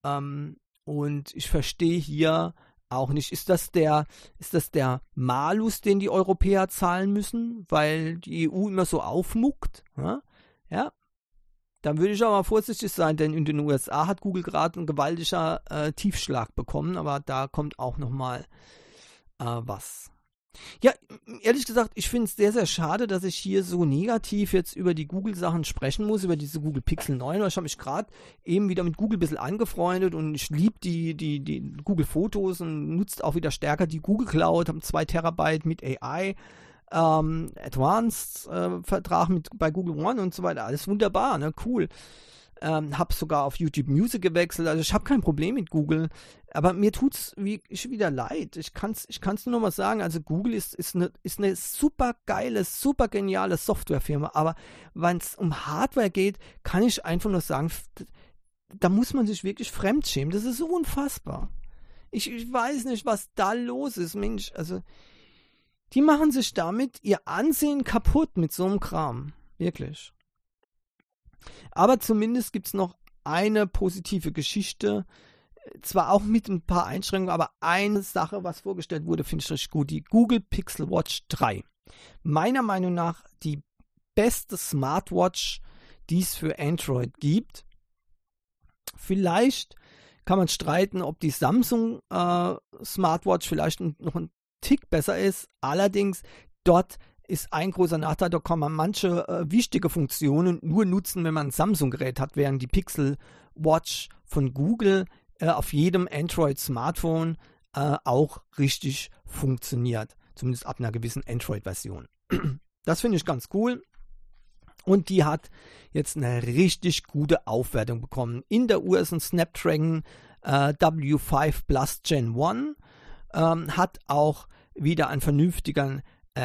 A: Und ich verstehe hier auch nicht, ist das der Malus, den die Europäer zahlen müssen, weil die EU immer so aufmuckt? Ja, dann würde ich aber mal vorsichtig sein, denn in den USA hat Google gerade einen gewaltiger Tiefschlag bekommen, aber da kommt auch nochmal was. Ja, ehrlich gesagt, ich finde es sehr, sehr schade, dass ich hier so negativ jetzt über die Google-Sachen sprechen muss, über diese Google Pixel 9. Ich habe mich gerade eben wieder mit Google ein bisschen angefreundet und ich liebe die Google-Fotos und nutzt auch wieder stärker die Google Cloud, habe 2 Terabyte mit AI, Advanced Vertrag bei Google One und so weiter. Alles wunderbar, ne? Cool. Habe sogar auf YouTube Music gewechselt, also ich habe kein Problem mit Google, aber mir tut's wieder leid. Ich kann's nur noch mal sagen, also Google ist eine super geile, super geniale Softwarefirma, aber wenn es um Hardware geht, kann ich einfach nur sagen, da muss man sich wirklich fremdschämen. Das ist so unfassbar. Ich weiß nicht, was da los ist, Mensch, also die machen sich damit ihr Ansehen kaputt mit so einem Kram, wirklich. Aber zumindest gibt es noch eine positive Geschichte, zwar auch mit ein paar Einschränkungen, aber eine Sache, was vorgestellt wurde, finde ich richtig gut, die Google Pixel Watch 3. Meiner Meinung nach die beste Smartwatch, die es für Android gibt. Vielleicht kann man streiten, ob die Samsung Smartwatch vielleicht noch ein Tick besser ist, allerdings dort ist ein großer Nachteil, da kann man manche wichtige Funktionen nur nutzen, wenn man ein Samsung-Gerät hat, während die Pixel Watch von Google auf jedem Android-Smartphone auch richtig funktioniert. Zumindest ab einer gewissen Android-Version. Das finde ich ganz cool. Und die hat jetzt eine richtig gute Aufwertung bekommen. In der Uhr ist ein Snapdragon W5 Plus Gen 1. Hat auch wieder einen vernünftigen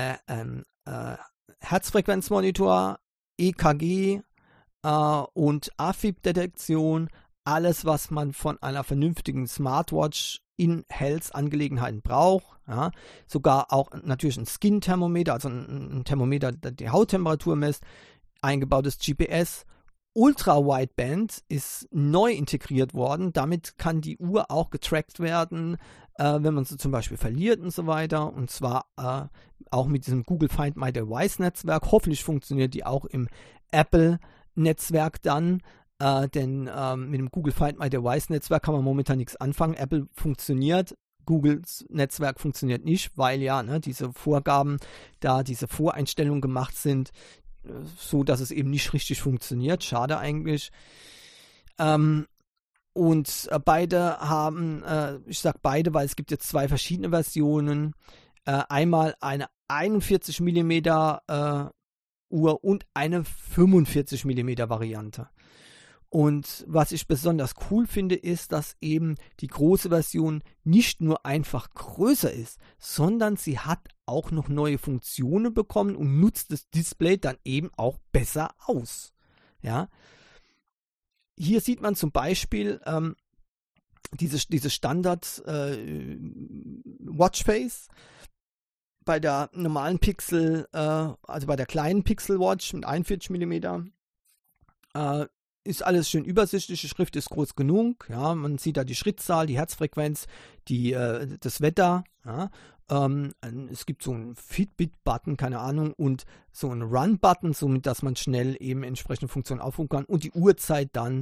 A: Herzfrequenzmonitor, EKG und AFib-Detektion, alles, was man von einer vernünftigen Smartwatch in Health-Angelegenheiten braucht. Ja. Sogar auch natürlich ein Skin-Thermometer, also ein Thermometer, das die Hauttemperatur misst, eingebautes GPS. Ultra-Wideband ist neu integriert worden. Damit kann die Uhr auch getrackt werden, wenn man sie zum Beispiel verliert und so weiter. Und zwar auch mit diesem Google Find My Device Netzwerk. Hoffentlich funktioniert die auch im Apple Netzwerk dann. Denn mit dem Google Find My Device Netzwerk kann man momentan nichts anfangen. Apple funktioniert. Googles Netzwerk funktioniert nicht, weil ja diese Vorgaben, da diese Voreinstellungen gemacht sind, so dass es eben nicht richtig funktioniert. Schade eigentlich. Und beide haben, ich sage beide, weil es gibt jetzt zwei verschiedene Versionen. Einmal eine 41 mm Uhr und eine 45 mm Variante. Und was ich besonders cool finde, ist, dass eben die große Version nicht nur einfach größer ist, sondern sie hat auch noch neue Funktionen bekommen und nutzt das Display dann eben auch besser aus. Ja. Hier sieht man zum Beispiel diese Standard Watchface. Bei der normalen Pixel, also bei der kleinen Pixel Watch mit 41 mm, ist alles schön übersichtlich, die Schrift ist groß genug, ja, man sieht da die Schrittzahl, die Herzfrequenz, das Wetter, ja, es gibt so einen Fitbit-Button, keine Ahnung, und so einen Run-Button, somit, dass man schnell eben entsprechende Funktionen aufrufen kann und die Uhrzeit dann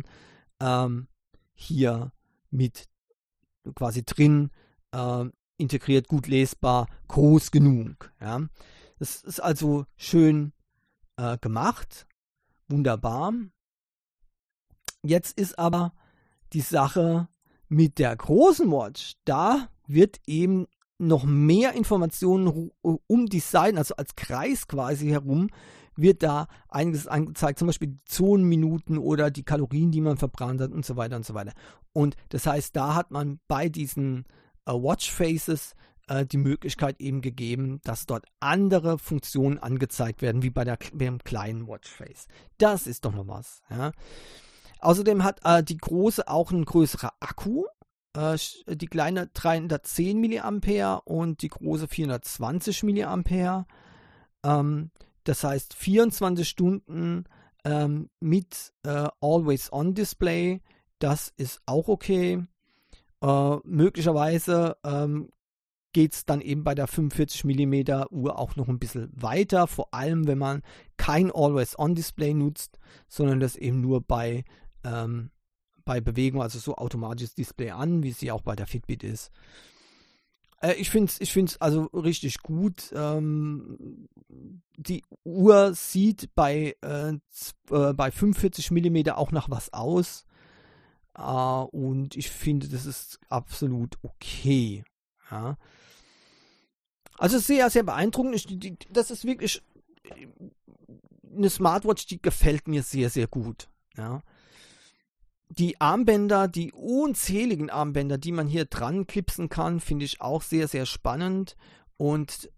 A: hier mit quasi drin integriert, gut lesbar, groß genug, ja. Das ist also schön gemacht, wunderbar. Jetzt ist aber die Sache mit der großen Watch. Da wird eben noch mehr Informationen um die Seiten, also als Kreis quasi herum, wird da einiges angezeigt, zum Beispiel die Zonenminuten oder die Kalorien, die man verbrannt hat und so weiter und so weiter. Und das heißt, da hat man bei diesen Watchfaces die Möglichkeit eben gegeben, dass dort andere Funktionen angezeigt werden, wie beim kleinen Watchface. Das ist doch mal was, ja. Außerdem hat die große auch einen größeren Akku. Die kleine 310 mAh und die große 420 mAh. Das heißt 24 Stunden mit Always-On-Display. Das ist auch okay. Möglicherweise geht es dann eben bei der 45 mm Uhr auch noch ein bisschen weiter. Vor allem, wenn man kein Always-On-Display nutzt, sondern das eben nur bei Bewegung, also so automatisches Display an, wie es ja auch bei der Fitbit ist. Ich finde es also richtig gut. Die Uhr sieht bei 45 mm auch nach was aus. Und ich finde, das ist absolut okay. Ja. Also sehr, sehr beeindruckend. Das ist wirklich eine Smartwatch, die gefällt mir sehr, sehr gut. Ja. Die Armbänder, die unzähligen Armbänder, die man hier dran klipsen kann, finde ich auch sehr, sehr spannend. Und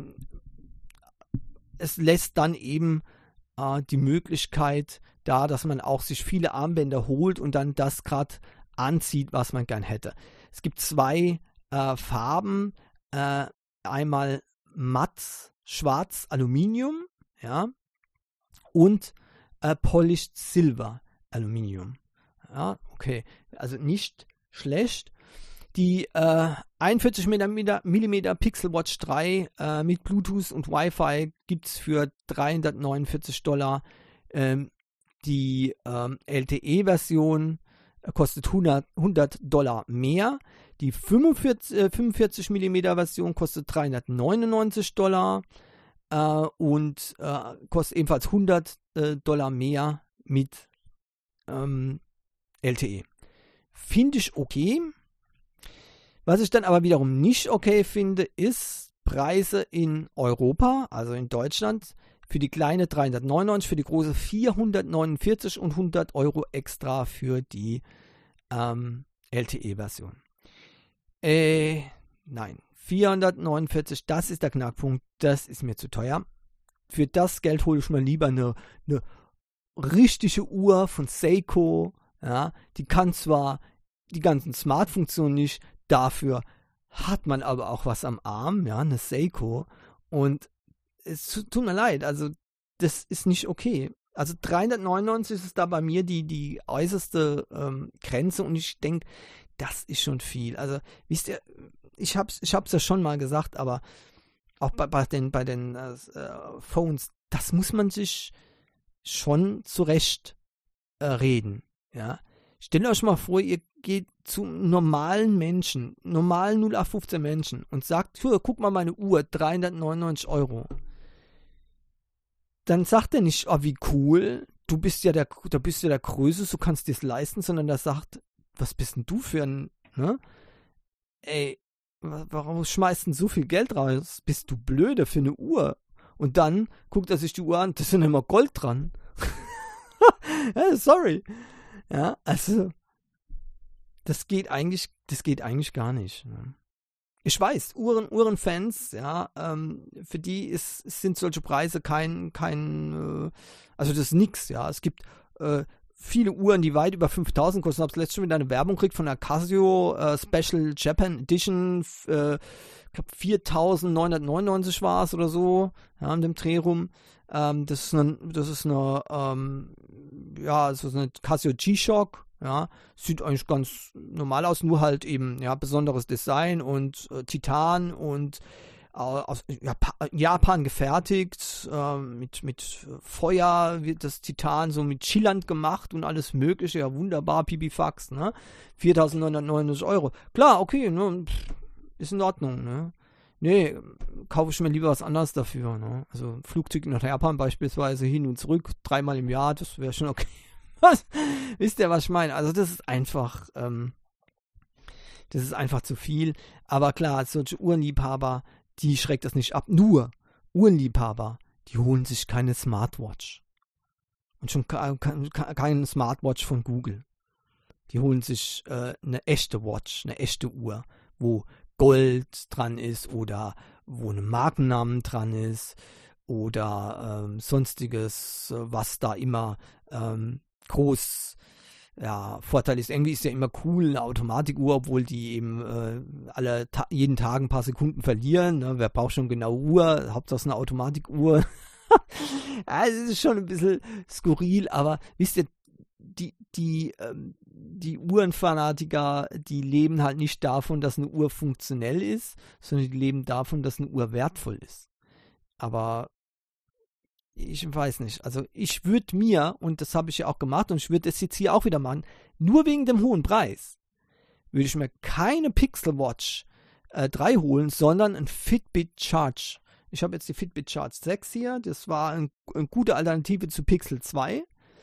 A: es lässt dann eben die Möglichkeit da, dass man auch sich viele Armbänder holt und dann das gerade anzieht, was man gern hätte. Es gibt zwei Farben. Einmal matt, schwarz, Aluminium, ja, und Polished Silver, Aluminium. Ja, okay, also nicht schlecht. Die 41 mm Pixel Watch 3 mit Bluetooth und Wi-Fi gibt es für $349. Die LTE-Version kostet $100 mehr. Die 45 mm Version kostet $399 und kostet ebenfalls $100 mehr mit LTE. Finde ich okay. Was ich dann aber wiederum nicht okay finde, ist Preise in Europa, also in Deutschland, für die kleine 399, für die große 449 und €100 extra für die LTE-Version. Nein, 449, das ist der Knackpunkt, das ist mir zu teuer. Für das Geld hole ich mir lieber eine richtige Uhr von Seiko, ja, die kann zwar die ganzen Smart-Funktionen nicht, dafür hat man aber auch was am Arm, ja, eine Seiko, und es tut mir leid, also das ist nicht okay. Also 399 ist da bei mir die äußerste Grenze, und ich denke, das ist schon viel. Also, wisst ihr, ich hab's ja schon mal gesagt, aber auch bei den Phones, das muss man sich schon zurecht reden. Ja? Stellt euch mal vor, ihr geht zu normalen Menschen, normalen 0815 Menschen und sagt, guck mal meine Uhr, €399. Dann sagt er nicht, oh, wie cool, du bist ja der Größte, du kannst dir das leisten, sondern er sagt, was bist denn du für ein, ne? Ey, warum schmeißt denn so viel Geld raus? Bist du blöde für eine Uhr? Und dann guckt er sich die Uhr an, da ist ja immer Gold dran. Sorry. Ja, also, das geht eigentlich gar nicht. Ne? Ich weiß, Uhrenfans, ja, für die sind solche Preise also das ist nix, ja. Es gibt viele Uhren, die weit über 5.000 kosten. Ich habe letztens schon wieder eine Werbung gekriegt von der Casio Special Japan Edition, ich glaube 4.999 war es oder so, ja, in dem Dreh rum. Das ist eine Casio G-Shock, ja, sieht eigentlich ganz normal aus, nur halt eben, ja, besonderes Design und Titan und aus Japan gefertigt, mit Feuer wird das Titan so mit Schillernd gemacht und alles mögliche, ja wunderbar, Pipifax, ne, 4.999 Euro. Klar, okay, ne, ist in Ordnung, ne. Nee, kaufe ich mir lieber was anderes dafür, ne. Also Flugticket nach Japan beispielsweise hin und zurück, 3-mal im Jahr, das wäre schon okay. Was? Wisst ihr, was ich meine? Also das ist einfach zu viel. Aber klar, solche Uhrenliebhaber, die schreckt das nicht ab. Nur Uhrenliebhaber, die holen sich keine Smartwatch. Und schon keine Smartwatch von Google. Die holen sich eine echte Watch, eine echte Uhr, wo Gold dran ist oder wo ein Markennamen dran ist oder sonstiges, was da immer groß, ja, Vorteil ist, irgendwie ist ja immer cool, eine Automatikuhr, obwohl die eben jeden Tag ein paar Sekunden verlieren, ne? Wer braucht schon genau Uhr, Hauptsache eine Automatikuhr. Ja, es ist schon ein bisschen skurril, aber wisst ihr, die Uhrenfanatiker, die leben halt nicht davon, dass eine Uhr funktionell ist, sondern die leben davon, dass eine Uhr wertvoll ist. Aber ich weiß nicht, also ich würde mir, und das habe ich ja auch gemacht und ich würde das jetzt hier auch wieder machen, nur wegen dem hohen Preis, würde ich mir keine Pixel Watch 3 holen, sondern ein Fitbit Charge. Ich habe jetzt die Fitbit Charge 6 hier, das war eine gute Alternative zu Pixel 2,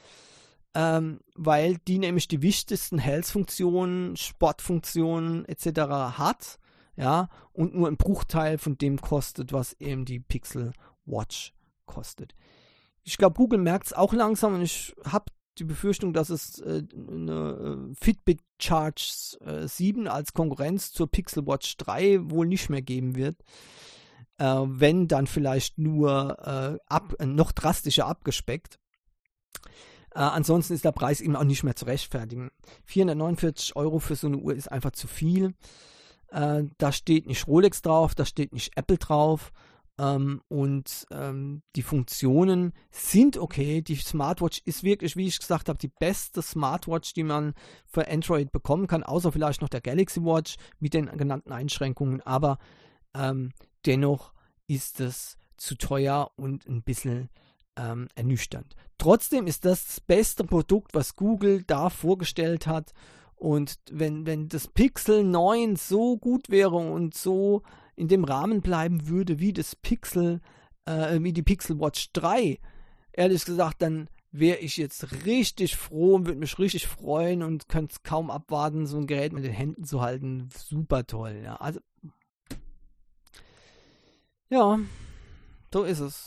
A: weil die nämlich die wichtigsten Health-Funktionen, Sportfunktionen etc. hat, ja, und nur ein Bruchteil von dem kostet, was eben die Pixel Watch kostet. Ich glaube, Google merkt es auch langsam und ich habe die Befürchtung, dass es eine Fitbit Charge 7 als Konkurrenz zur Pixel Watch 3 wohl nicht mehr geben wird. Wenn, dann vielleicht nur noch drastischer abgespeckt. Ansonsten ist der Preis eben auch nicht mehr zu rechtfertigen. 449 Euro für so eine Uhr ist einfach zu viel. Da steht nicht Rolex drauf, da steht nicht Apple drauf. Die Funktionen sind okay. Die Smartwatch ist wirklich, wie ich gesagt habe, die beste Smartwatch, die man für Android bekommen kann, außer vielleicht noch der Galaxy Watch mit den genannten Einschränkungen. Aber dennoch ist es zu teuer und ein bisschen ernüchternd. Trotzdem ist das beste Produkt, was Google da vorgestellt hat. Und wenn das Pixel 9 so gut wäre und so in dem Rahmen bleiben würde wie die Pixel Watch 3, ehrlich gesagt, dann wäre ich jetzt richtig froh und würde mich richtig freuen und könnte es kaum abwarten, so ein Gerät mit den Händen zu halten. Super toll, ja. Also, ja, so ist es.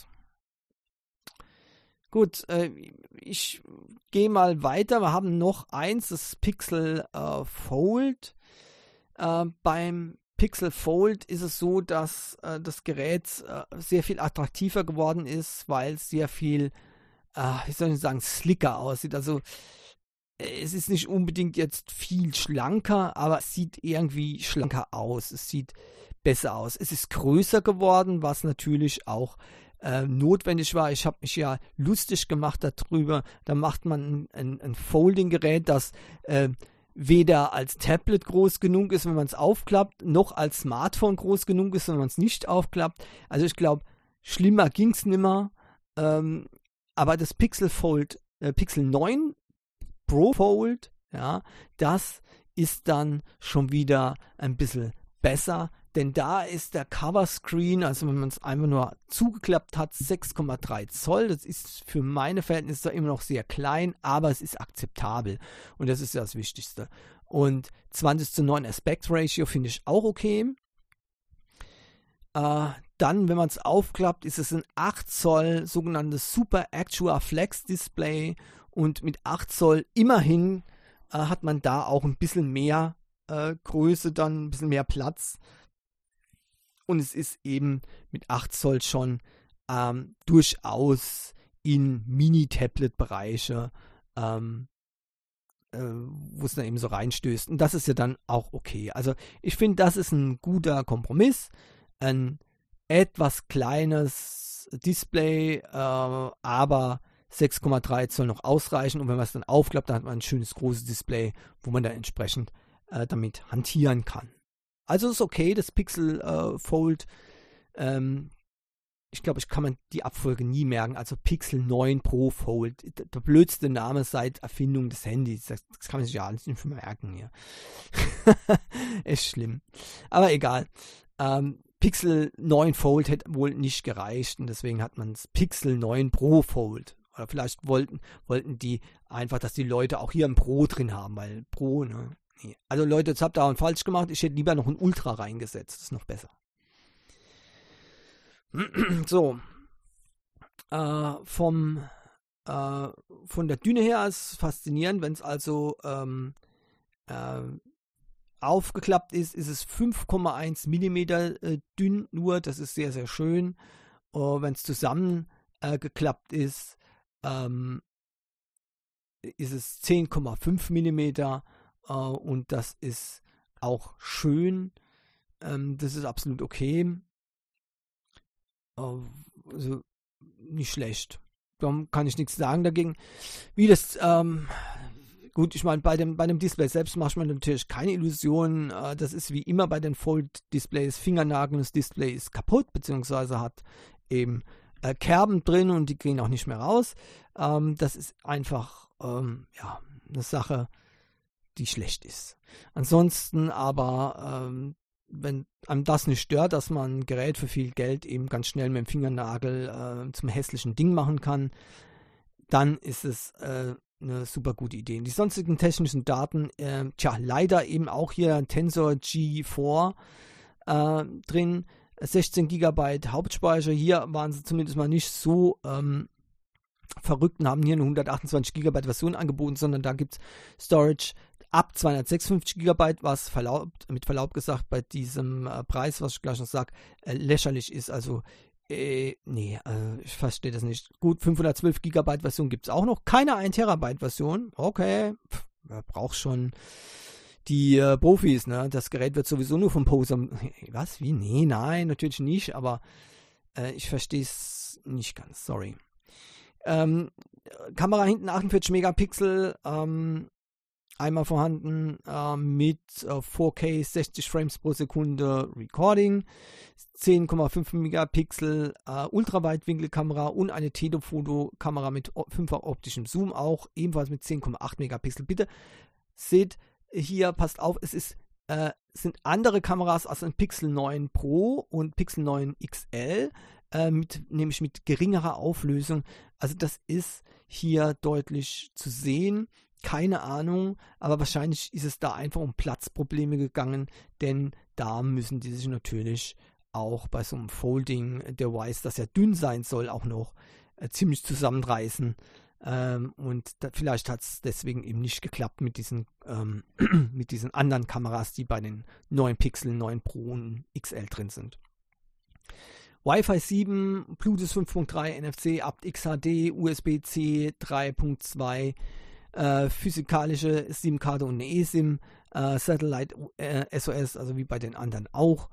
A: Gut, ich gehe mal weiter. Wir haben noch eins, das Pixel Fold. Beim Pixel Fold ist es so, dass das Gerät sehr viel attraktiver geworden ist, weil es sehr viel, wie soll ich sagen, slicker aussieht. Also es ist nicht unbedingt jetzt viel schlanker, aber es sieht irgendwie schlanker aus. Es sieht besser aus. Es ist größer geworden, was natürlich auch notwendig war. Ich habe mich ja lustig gemacht darüber. Da macht man ein Folding-Gerät, das weder als Tablet groß genug ist, wenn man es aufklappt, noch als Smartphone groß genug ist, wenn man es nicht aufklappt. Also ich glaube, schlimmer ging es nimmer. Aber das Pixel 9 Pro Fold, ja, das ist dann schon wieder ein bisschen besser, denn da ist der Coverscreen, also wenn man es einfach nur zugeklappt hat, 6,3 Zoll. Das ist für meine Verhältnisse immer noch sehr klein, aber es ist akzeptabel und das ist ja das Wichtigste. Und 20:9 Aspect Ratio finde ich auch okay. Dann, wenn man es aufklappt, ist es ein 8 Zoll sogenanntes Super Actua Flex Display. Und mit 8 Zoll immerhin hat man da auch ein bisschen mehr Größe, dann ein bisschen mehr Platz. Und es ist eben mit 8 Zoll schon durchaus in Mini-Tablet-Bereiche, wo es dann eben so reinstößt. Und das ist ja dann auch okay. Also ich finde, das ist ein guter Kompromiss. Ein etwas kleines Display, aber 6,3 Zoll noch ausreichen. Und wenn man es dann aufklappt, dann hat man ein schönes großes Display, wo man dann entsprechend damit hantieren kann. Also ist okay, das Pixel Fold. Ich glaube, ich kann mir die Abfolge nie merken. Also Pixel 9 Pro Fold. Der blödste Name seit Erfindung des Handys. Das kann man sich ja alles nicht mehr merken hier. Ist schlimm. Aber egal. Pixel 9 Fold hätte wohl nicht gereicht. Und deswegen hat man es Pixel 9 Pro Fold. Oder vielleicht wollten die einfach, dass die Leute auch hier ein Pro drin haben. Weil Pro, ne? Nee. Also Leute, jetzt habt ihr auch falsch gemacht. Ich hätte lieber noch ein Ultra reingesetzt. Das ist noch besser. So, von der Düne her ist es faszinierend, wenn es also aufgeklappt ist es 5,1 mm dünn nur, das ist sehr, sehr schön. Wenn es zusammen geklappt ist es 10,5 mm und das ist auch schön. Das ist absolut okay. Also nicht schlecht. Da kann ich nichts sagen dagegen. Wie das, gut, ich meine, bei dem Display selbst macht man natürlich keine Illusionen. Das ist wie immer bei den Fold-Displays. Fingernagel, das Display ist kaputt, beziehungsweise hat eben Kerben drin und die gehen auch nicht mehr raus. Das ist einfach ja, eine Sache, die schlecht ist. Ansonsten aber wenn einem das nicht stört, dass man ein Gerät für viel Geld eben ganz schnell mit dem Fingernagel zum hässlichen Ding machen kann, dann ist es eine super gute Idee. Die sonstigen technischen Daten, leider eben auch hier ein Tensor G4 drin, 16 GB Hauptspeicher. Hier waren sie zumindest mal nicht so verrückt und haben hier eine 128 GB Version angeboten, sondern da gibt es Storage ab 256 GB, was mit Verlaub gesagt bei diesem Preis, was ich gleich noch sage, lächerlich ist. Also, ich verstehe das nicht. Gut, 512 GB Version gibt es auch noch. Keine 1 TB Version. Okay, wer braucht schon die Profis, ne? Das Gerät wird sowieso nur vom Poser. Was? Wie? Nee, nein, natürlich nicht, aber ich verstehe es nicht ganz. Sorry. Kamera hinten 48 Megapixel, einmal vorhanden mit 4K 60 Frames pro Sekunde Recording, 10,5 Megapixel Ultraweitwinkelkamera und eine Telefotokamera mit 5-fach optischem Zoom, auch ebenfalls mit 10,8 Megapixel. Bitte seht hier, passt auf, sind andere Kameras als ein Pixel 9 Pro und Pixel 9 XL, nämlich mit geringerer Auflösung. Also das ist hier deutlich zu sehen. Keine Ahnung, aber wahrscheinlich ist es da einfach um Platzprobleme gegangen, denn da müssen die sich natürlich auch bei so einem Folding-Device, das ja dünn sein soll, auch noch ziemlich zusammenreißen. Und vielleicht hat es deswegen eben nicht geklappt mit diesen anderen Kameras, die bei den neuen Pixel 9 Pro und XL drin sind. Wi-Fi 7, Bluetooth 5.3, NFC, aptX HD, USB-C 3.2, physikalische SIM-Karte und eine eSIM, Satellite SOS, also wie bei den anderen auch.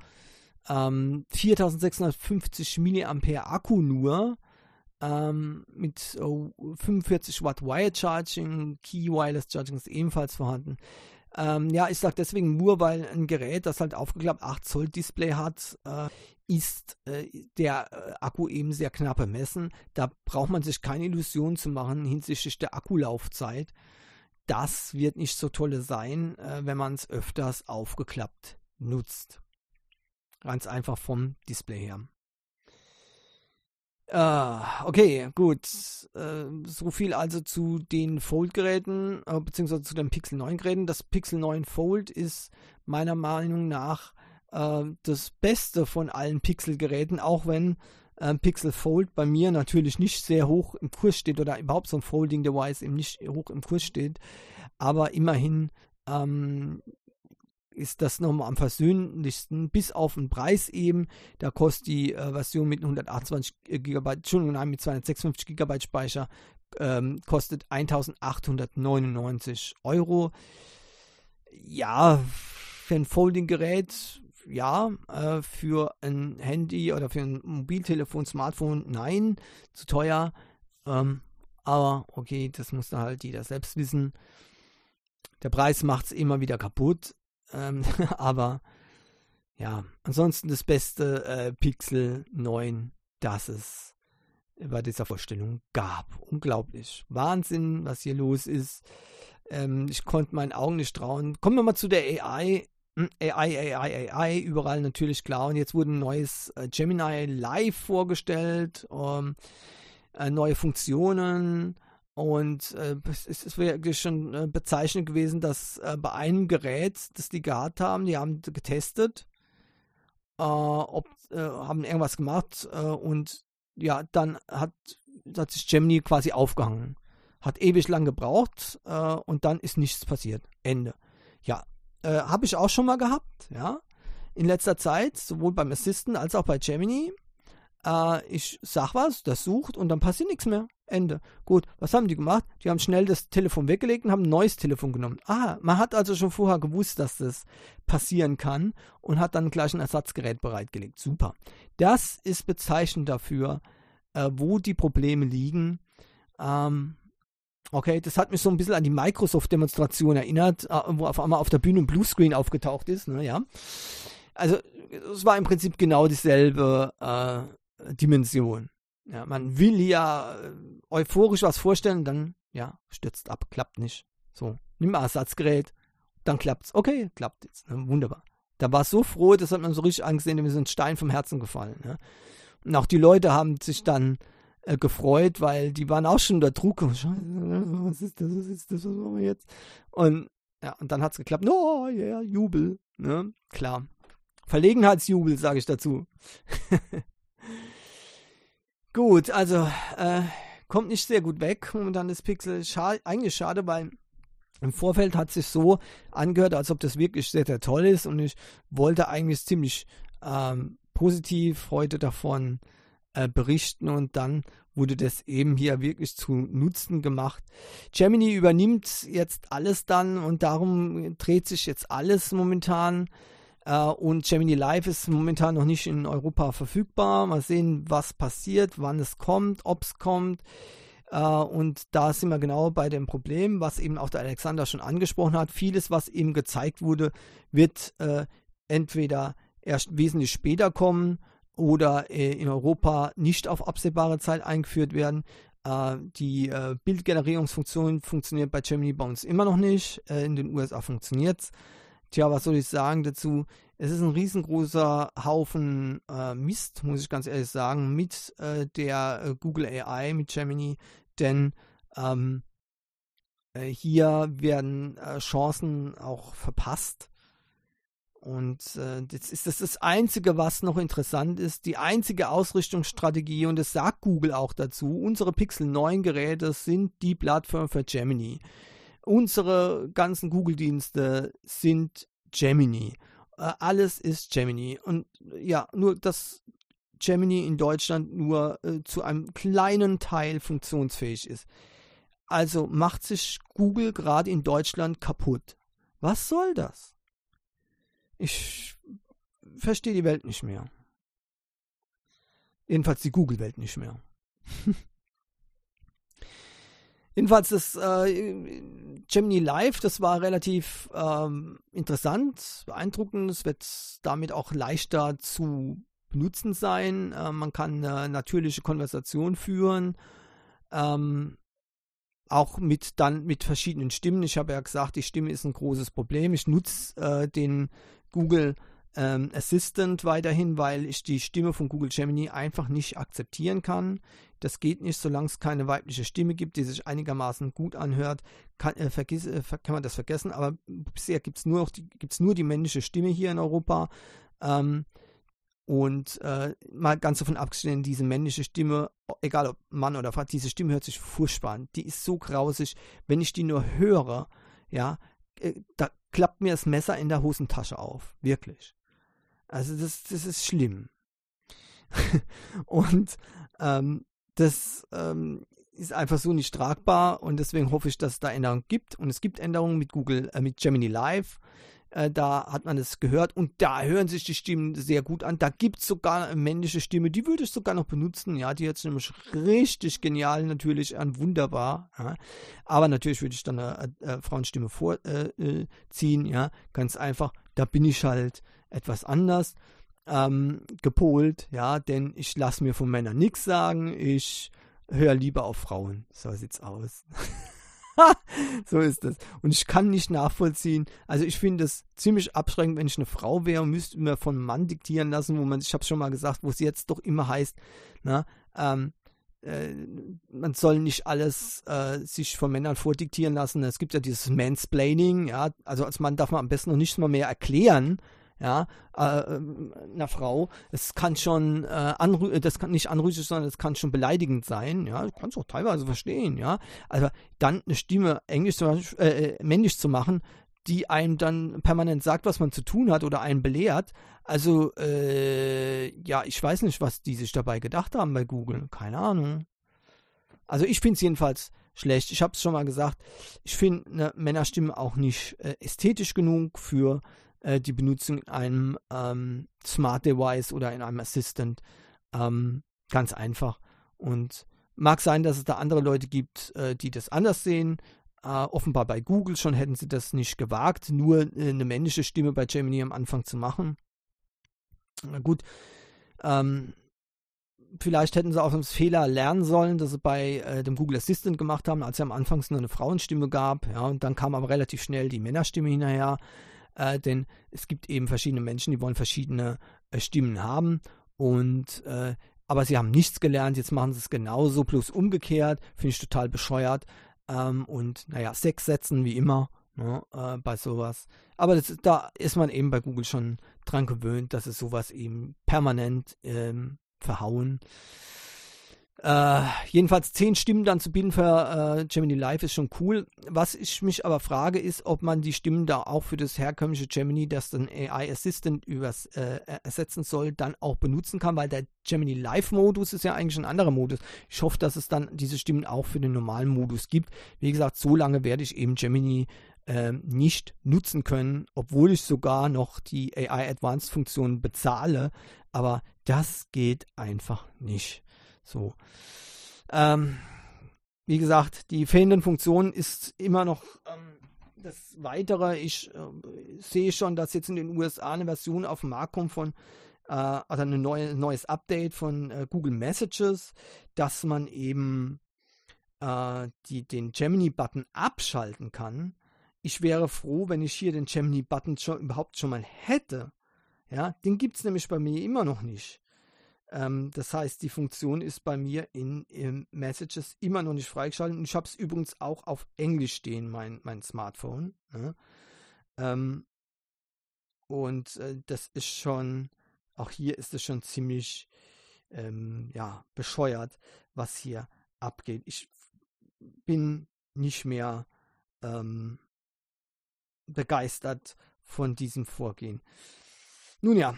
A: 4650 mAh Akku nur, mit 45 Watt Wire Charging, Key Wireless Charging ist ebenfalls vorhanden. Ich sage deswegen nur, weil ein Gerät, das halt aufgeklappt 8 Zoll Display hat, ist der Akku eben sehr knapp bemessen. Da braucht man sich keine Illusionen zu machen hinsichtlich der Akkulaufzeit. Das wird nicht so toll sein, wenn man es öfters aufgeklappt nutzt. Ganz einfach vom Display her. Okay, gut. So viel also zu den Fold-Geräten, beziehungsweise zu den Pixel 9-Geräten. Das Pixel 9 Fold ist meiner Meinung nach das Beste von allen Pixel-Geräten, auch wenn Pixel Fold bei mir natürlich nicht sehr hoch im Kurs steht oder überhaupt so ein Folding-Device eben nicht hoch im Kurs steht. Aber immerhin ist das nochmal am versöhnlichsten, bis auf den Preis eben. Da kostet die Version mit 128 GB, Entschuldigung, nein, mit 256 GB Speicher, kostet 1.899 €. Ja, für ein Folding-Gerät, ja, für ein Handy oder für ein Mobiltelefon, Smartphone, nein, zu teuer. Aber okay, das muss da halt jeder selbst wissen. Der Preis macht es immer wieder kaputt. Aber ja, ansonsten das beste Pixel 9, das es bei dieser Vorstellung gab. Unglaublich. Wahnsinn, was hier los ist. Ich konnte meinen Augen nicht trauen. Kommen wir mal zu der AI. AI, überall natürlich klar. Und jetzt wurde ein neues Gemini Live vorgestellt, neue Funktionen. Und es ist wirklich schon bezeichnend gewesen, dass bei einem Gerät, das die gehabt haben, die haben getestet, haben irgendwas gemacht und ja, dann hat sich Gemini quasi aufgehangen. Hat ewig lang gebraucht und dann ist nichts passiert. Ende. Ja, habe ich auch schon mal gehabt, ja. In letzter Zeit, sowohl beim Assistant als auch bei Gemini. Ich sag was, das sucht und dann passiert nichts mehr. Ende. Gut, was haben die gemacht? Die haben schnell das Telefon weggelegt und haben ein neues Telefon genommen. Man hat also schon vorher gewusst, dass das passieren kann und hat dann gleich ein Ersatzgerät bereitgelegt. Super. Das ist bezeichnend dafür, wo die Probleme liegen. Okay, das hat mich so ein bisschen an die Microsoft-Demonstration erinnert, wo auf einmal auf der Bühne ein Bluescreen aufgetaucht ist. Ne, ja. Also, es war im Prinzip genau dieselbe Dimension. Ja, man will ja euphorisch was vorstellen, dann ja, stürzt ab, klappt nicht. So, nimm mal Ersatzgerät, dann klappt's. Okay, klappt jetzt. Ne, wunderbar. Da war es so froh, das hat man so richtig angesehen, mir ist ein Stein vom Herzen gefallen. Ne? Und auch die Leute haben sich dann gefreut, weil die waren auch schon unter Druck. Was ist das, was machen wir jetzt? Und ja, und dann hat es geklappt. Oh, yeah, Jubel. Ne? Klar. Verlegenheitsjubel, sage ich dazu. Gut, also kommt nicht sehr gut weg. Momentan das Pixel eigentlich schade, weil im Vorfeld hat es sich so angehört, als ob das wirklich sehr, sehr toll ist und ich wollte eigentlich ziemlich positiv heute davon berichten und dann wurde das eben hier wirklich zu Nutzen gemacht. Gemini übernimmt jetzt alles dann und darum dreht sich jetzt alles momentan. Und Gemini Live ist momentan noch nicht in Europa verfügbar. Mal sehen, was passiert, wann es kommt, ob es kommt. Und da sind wir genau bei dem Problem, was eben auch der Alexander schon angesprochen hat. Vieles, was eben gezeigt wurde, wird entweder erst wesentlich später kommen oder in Europa nicht auf absehbare Zeit eingeführt werden. Die Bildgenerierungsfunktion funktioniert bei Gemini bei uns immer noch nicht. In den USA funktioniert es. Tja, was soll ich sagen dazu? Es ist ein riesengroßer Haufen Mist, muss ich ganz ehrlich sagen, mit der Google AI, mit Gemini, denn hier werden Chancen auch verpasst. Und das ist das Einzige, was noch interessant ist, die einzige Ausrichtungsstrategie, und das sagt Google auch dazu, unsere Pixel 9 Geräte sind die Plattform für Gemini. Unsere ganzen Google-Dienste sind Gemini. Alles ist Gemini. Und ja, nur dass Gemini in Deutschland nur zu einem kleinen Teil funktionsfähig ist. Also macht sich Google gerade in Deutschland kaputt. Was soll das? Ich verstehe die Welt nicht mehr. Jedenfalls die Google-Welt nicht mehr. Jedenfalls das Gemini Live, das war relativ interessant, beeindruckend. Es wird damit auch leichter zu benutzen sein. Man kann eine natürliche Konversation führen, auch mit verschiedenen Stimmen. Ich habe ja gesagt, die Stimme ist ein großes Problem. Ich nutze den Google Assistant weiterhin, weil ich die Stimme von Google Gemini einfach nicht akzeptieren kann. Das geht nicht, solange es keine weibliche Stimme gibt, die sich einigermaßen gut anhört, kann man das vergessen. Aber bisher gibt es nur die männliche Stimme hier in Europa. Und mal ganz davon abgesehen, diese männliche Stimme, egal ob Mann oder Frau, diese Stimme hört sich furchtbar an. Die ist so grausig, wenn ich die nur höre, ja, da klappt mir das Messer in der Hosentasche auf. Wirklich. Also das ist schlimm. Und das ist einfach so nicht tragbar und deswegen hoffe ich, dass es da Änderungen gibt. Und es gibt Änderungen mit mit Gemini Live. Da hat man es gehört und da hören sich die Stimmen sehr gut an. Da gibt es sogar eine männliche Stimme, die würde ich sogar noch benutzen. Ja, die hört sich nämlich richtig genial natürlich an, wunderbar. Ja. Aber natürlich würde ich dann eine Frauenstimme vorziehen. Ja, ganz einfach. Da bin ich halt etwas anders gepolt. Ja, denn ich lasse mir von Männern nichts sagen. Ich höre lieber auf Frauen. So sieht's aus. So ist das. Und ich kann nicht nachvollziehen, also ich finde es ziemlich abschreckend, wenn ich eine Frau wäre und müsste mir von einem Mann diktieren lassen, ich habe es schon mal gesagt, wo es jetzt doch immer heißt, na, man soll nicht alles sich von Männern vordiktieren lassen. Es gibt ja dieses Mansplaining, ja, also als Mann darf man am besten noch nicht mal mehr erklären, ja, einer Frau. Es kann schon das kann nicht anrüchig, sondern es kann schon beleidigend sein, ja, ich kann es auch teilweise verstehen, ja. Also dann eine Stimme männlich zu machen, die einem dann permanent sagt, was man zu tun hat oder einen belehrt. Also, ja, ich weiß nicht, was die sich dabei gedacht haben bei Google. Keine Ahnung. Also ich finde es jedenfalls schlecht. Ich habe es schon mal gesagt, ich finde eine Männerstimme auch nicht ästhetisch genug für die Benutzung in einem Smart Device oder in einem Assistant. Ganz einfach. Und mag sein, dass es da andere Leute gibt, die das anders sehen. Offenbar bei Google schon hätten sie das nicht gewagt, nur eine männliche Stimme bei Gemini am Anfang zu machen. Na gut, vielleicht hätten sie auch aus Fehler lernen sollen, dass sie bei dem Google Assistant gemacht haben, als es am Anfang nur eine Frauenstimme gab. Ja, und dann kam aber relativ schnell die Männerstimme hinterher. Denn es gibt eben verschiedene Menschen, die wollen verschiedene Stimmen haben. Aber sie haben nichts gelernt, jetzt machen sie es genauso, bloß umgekehrt. Finde ich total bescheuert. Und naja, 6 Sätzen wie immer, ne, bei sowas. Aber da ist man eben bei Google schon dran gewöhnt, dass es sowas eben permanent verhauen. Jedenfalls 10 Stimmen dann zu bieten für Gemini Live ist schon cool. Was ich mich aber frage, ist, ob man die Stimmen da auch für das herkömmliche Gemini, das dann AI Assistant ersetzen soll, dann auch benutzen kann, weil der Gemini Live Modus ist ja eigentlich ein anderer Modus. Ich hoffe, dass es dann diese Stimmen auch für den normalen Modus gibt. Wie gesagt, so lange werde ich eben Gemini nicht nutzen können, obwohl ich sogar noch die AI Advanced Funktion bezahle, aber das geht einfach nicht. So. Wie gesagt, die fehlenden Funktionen ist immer noch das Weitere. Ich sehe schon, dass jetzt in den USA eine Version auf den Markt kommt also ein neues Update von Google Messages, dass man eben den Gemini-Button abschalten kann. Ich wäre froh, wenn ich hier den Gemini-Button überhaupt schon mal hätte. Ja, den gibt es nämlich bei mir immer noch nicht. Das heißt, die Funktion ist bei mir in Messages immer noch nicht freigeschaltet. Und ich habe es übrigens auch auf Englisch stehen, mein Smartphone. Ne? Das ist schon, auch hier ist es schon ziemlich bescheuert, was hier abgeht. Ich bin nicht mehr begeistert von diesem Vorgehen. Nun ja,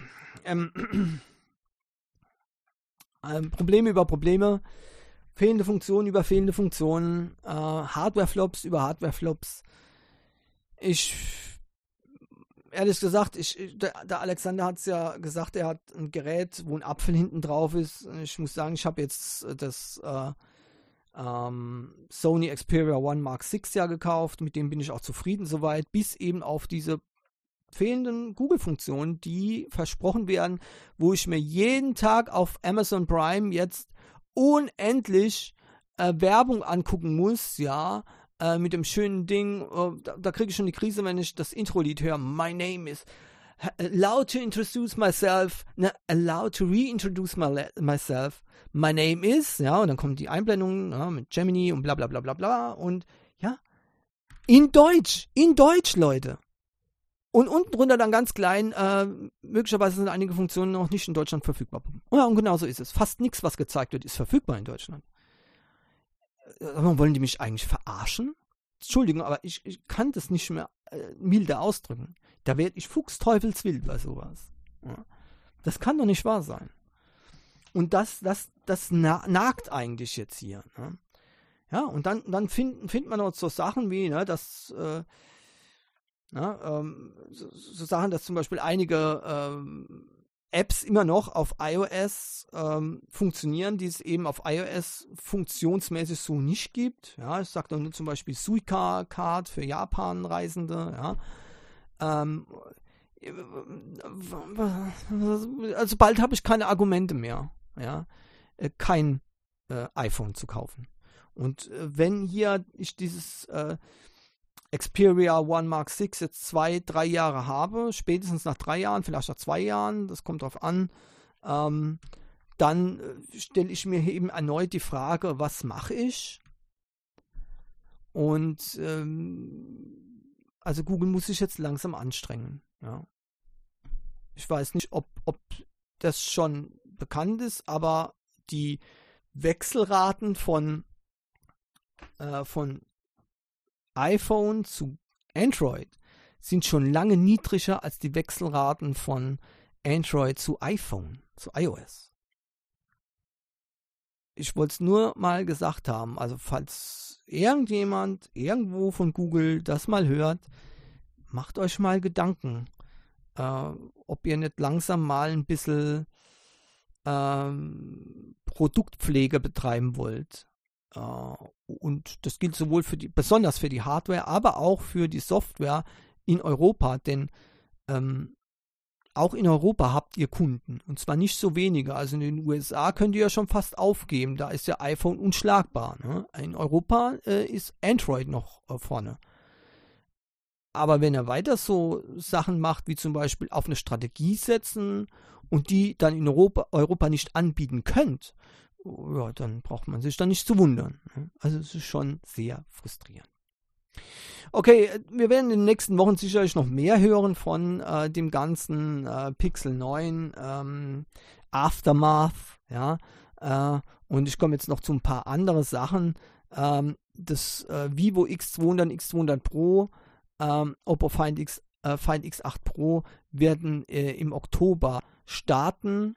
A: Probleme über Probleme, fehlende Funktionen über fehlende Funktionen, Hardware-Flops über Hardware-Flops. Ehrlich gesagt, der Alexander hat es ja gesagt, er hat ein Gerät, wo ein Apfel hinten drauf ist. Ich muss sagen, ich habe jetzt das Sony Xperia One Mark VI ja gekauft, mit dem bin ich auch zufrieden soweit, bis eben auf diese fehlenden Google-Funktionen, die versprochen werden, wo ich mir jeden Tag auf Amazon Prime jetzt unendlich Werbung angucken muss, ja, mit dem schönen Ding, da kriege ich schon die Krise, wenn ich das Intro-Lied höre, My Name is allowed to introduce myself, allowed to reintroduce myself. My name is, ja, und dann kommt die Einblendung mit Gemini und bla bla bla bla bla und ja, in Deutsch, Leute. Und unten drunter dann ganz klein, möglicherweise sind einige Funktionen noch nicht in Deutschland verfügbar. Ja, und genau so ist es. Fast nichts, was gezeigt wird, ist verfügbar in Deutschland. Wollen die mich eigentlich verarschen? Entschuldigung, aber ich kann das nicht mehr milder ausdrücken. Da werde ich fuchsteufelswild bei sowas. Ja. Das kann doch nicht wahr sein. Und das nagt eigentlich jetzt hier. Ne? Ja, und dann findet man auch so Sachen wie, ne, dass so Sachen, dass zum Beispiel einige Apps immer noch auf iOS funktionieren, die es eben auf iOS funktionsmäßig so nicht gibt. Ja, ich sage dann zum Beispiel Suica Card für Japan-Reisende. Ja. Also bald habe ich keine Argumente mehr, ja, kein iPhone zu kaufen. Und wenn hier ich dieses Xperia One Mark 6 jetzt 2-3 Jahre habe, spätestens nach 3 Jahren, vielleicht nach 2 Jahren, das kommt drauf an, dann stelle ich mir eben erneut die Frage, was mache ich? Und also Google muss sich jetzt langsam anstrengen. Ja. Ich weiß nicht, ob das schon bekannt ist, aber die Wechselraten von iPhone zu Android sind schon lange niedriger als die Wechselraten von Android zu iPhone, zu iOS. Ich wollte es nur mal gesagt haben, also falls irgendjemand irgendwo von Google das mal hört, macht euch mal Gedanken, ob ihr nicht langsam mal ein bisschen Produktpflege betreiben wollt. Und das gilt sowohl besonders für die Hardware, aber auch für die Software in Europa, denn auch in Europa habt ihr Kunden und zwar nicht so wenige. Also in den USA könnt ihr ja schon fast aufgeben, da ist ja iPhone unschlagbar. Ne? In Europa ist Android noch vorne. Aber wenn ihr weiter so Sachen macht, wie zum Beispiel auf eine Strategie setzen und die dann in Europa nicht anbieten könnt, ja, dann braucht man sich dann nicht zu wundern. Also es ist schon sehr frustrierend. Okay, wir werden in den nächsten Wochen sicherlich noch mehr hören von dem ganzen Pixel 9 Aftermath. Ja, und ich komme jetzt noch zu ein paar andere Sachen. Das Vivo X200, X200 Pro, Oppo Find X8 Pro werden im Oktober starten.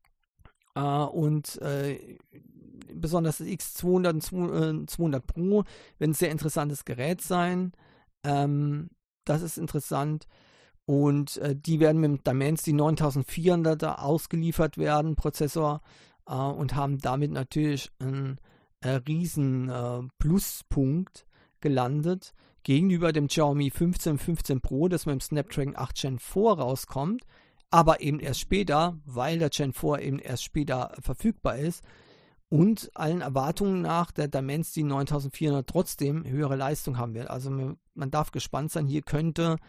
A: Und besonders das X200 und 200 Pro werden ein sehr interessantes Gerät sein. Das ist interessant. Und die werden mit dem Dimensity 9400er ausgeliefert werden, Prozessor, und haben damit natürlich einen riesen Pluspunkt gelandet gegenüber dem Xiaomi 15 Pro, das mit dem Snapdragon 8 Gen 4 rauskommt, aber eben erst später, weil der Gen 4 eben erst später verfügbar ist und allen Erwartungen nach der Dimensity 9400 trotzdem höhere Leistung haben wird. Also man darf gespannt sein, hier könnte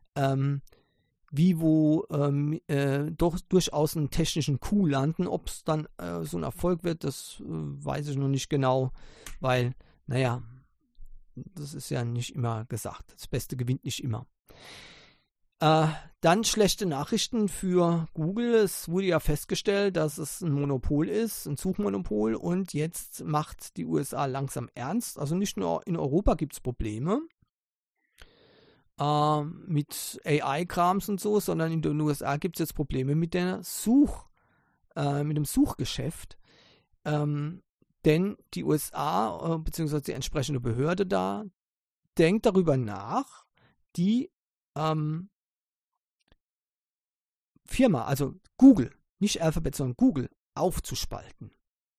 A: Vivo doch durchaus einen technischen Coup landen. Ob es dann so ein Erfolg wird, das weiß ich noch nicht genau, weil, naja, das ist ja nicht immer gesagt. Das Beste gewinnt nicht immer. Dann schlechte Nachrichten für Google. Es wurde ja festgestellt, dass es ein Monopol ist, ein Suchmonopol, und jetzt macht die USA langsam ernst. Also nicht nur in Europa gibt es Probleme mit AI-Krams und so, sondern in den USA gibt es jetzt Probleme mit dem Suchgeschäft. Denn die USA, beziehungsweise die entsprechende Behörde da, denkt darüber nach, die Firma, also Google, nicht Alphabet, sondern Google, aufzuspalten.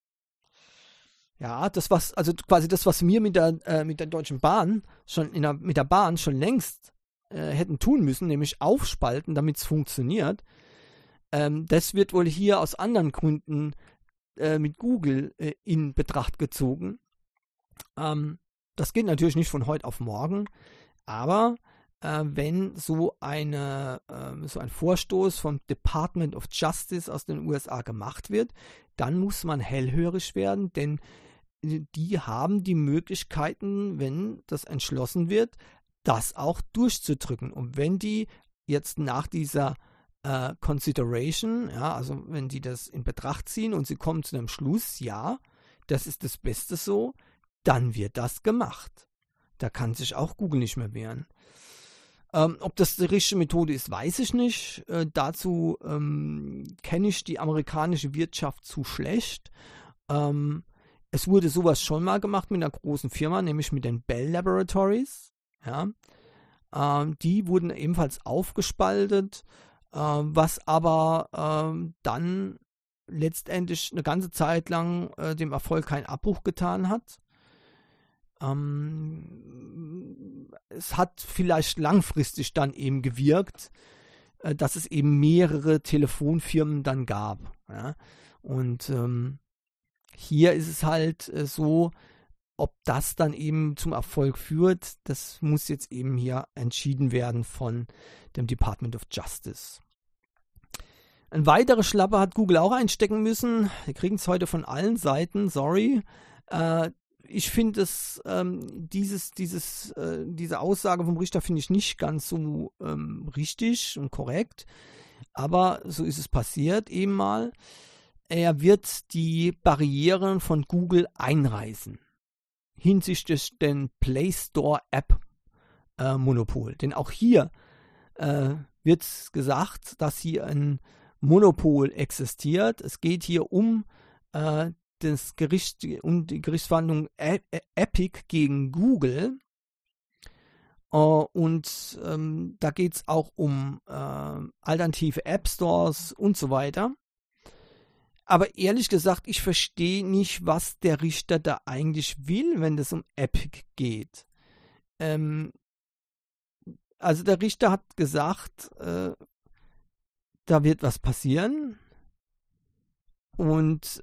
A: Ja, quasi das, was wir mit der Deutschen Bahn mit der Bahn schon längst hätten tun müssen, nämlich aufspalten, damit es funktioniert. Das wird wohl hier aus anderen Gründen mit Google in Betracht gezogen. Das geht natürlich nicht von heute auf morgen, aber wenn so ein Vorstoß vom Department of Justice aus den USA gemacht wird, dann muss man hellhörig werden, denn die haben die Möglichkeiten, wenn das entschlossen wird, das auch durchzudrücken. Und wenn die jetzt nach dieser Consideration, ja, also wenn die das in Betracht ziehen und sie kommen zu einem Schluss, ja, das ist das Beste so, dann wird das gemacht. Da kann sich auch Google nicht mehr wehren. Ob das die richtige Methode ist, weiß ich nicht. Dazu kenne ich die amerikanische Wirtschaft zu schlecht. Es wurde sowas schon mal gemacht mit einer großen Firma, nämlich mit den Bell Laboratories. Ja. Die wurden ebenfalls aufgespaltet, was aber dann letztendlich eine ganze Zeit lang dem Erfolg keinen Abbruch getan hat. Es hat vielleicht langfristig dann eben gewirkt, dass es eben mehrere Telefonfirmen dann gab. Ja? Und hier ist es halt so, ob das dann eben zum Erfolg führt, das muss jetzt eben hier entschieden werden von dem Department of Justice. Ein weiterer Schlapper hat Google auch einstecken müssen. Wir kriegen es heute von allen Seiten, sorry. Ich finde es, diese Aussage vom Richter finde ich nicht ganz so richtig und korrekt. Aber so ist es passiert eben mal. Er wird die Barrieren von Google einreißen hinsichtlich den Play Store App Monopol. Denn auch hier wird gesagt, dass hier ein Monopol existiert. Es geht hier um die Gerichtsverhandlung Epic gegen Google. Und da geht es auch um alternative App Stores und so weiter. Aber ehrlich gesagt, ich verstehe nicht, was der Richter da eigentlich will, wenn es um Epic geht. Also der Richter hat gesagt, da wird was passieren. Und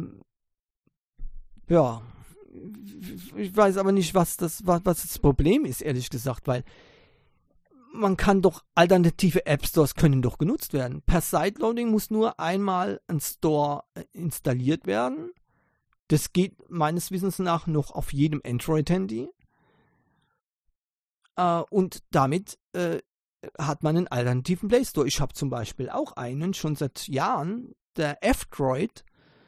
A: ja, ich weiß aber nicht, was das Problem ist, ehrlich gesagt, weil man kann doch, alternative App Stores können doch genutzt werden. Per Sideloading muss nur einmal ein Store installiert werden. Das geht meines Wissens nach noch auf jedem Android-Handy. Und damit hat man einen alternativen Play Store. Ich habe zum Beispiel auch einen, schon seit Jahren, der F-Droid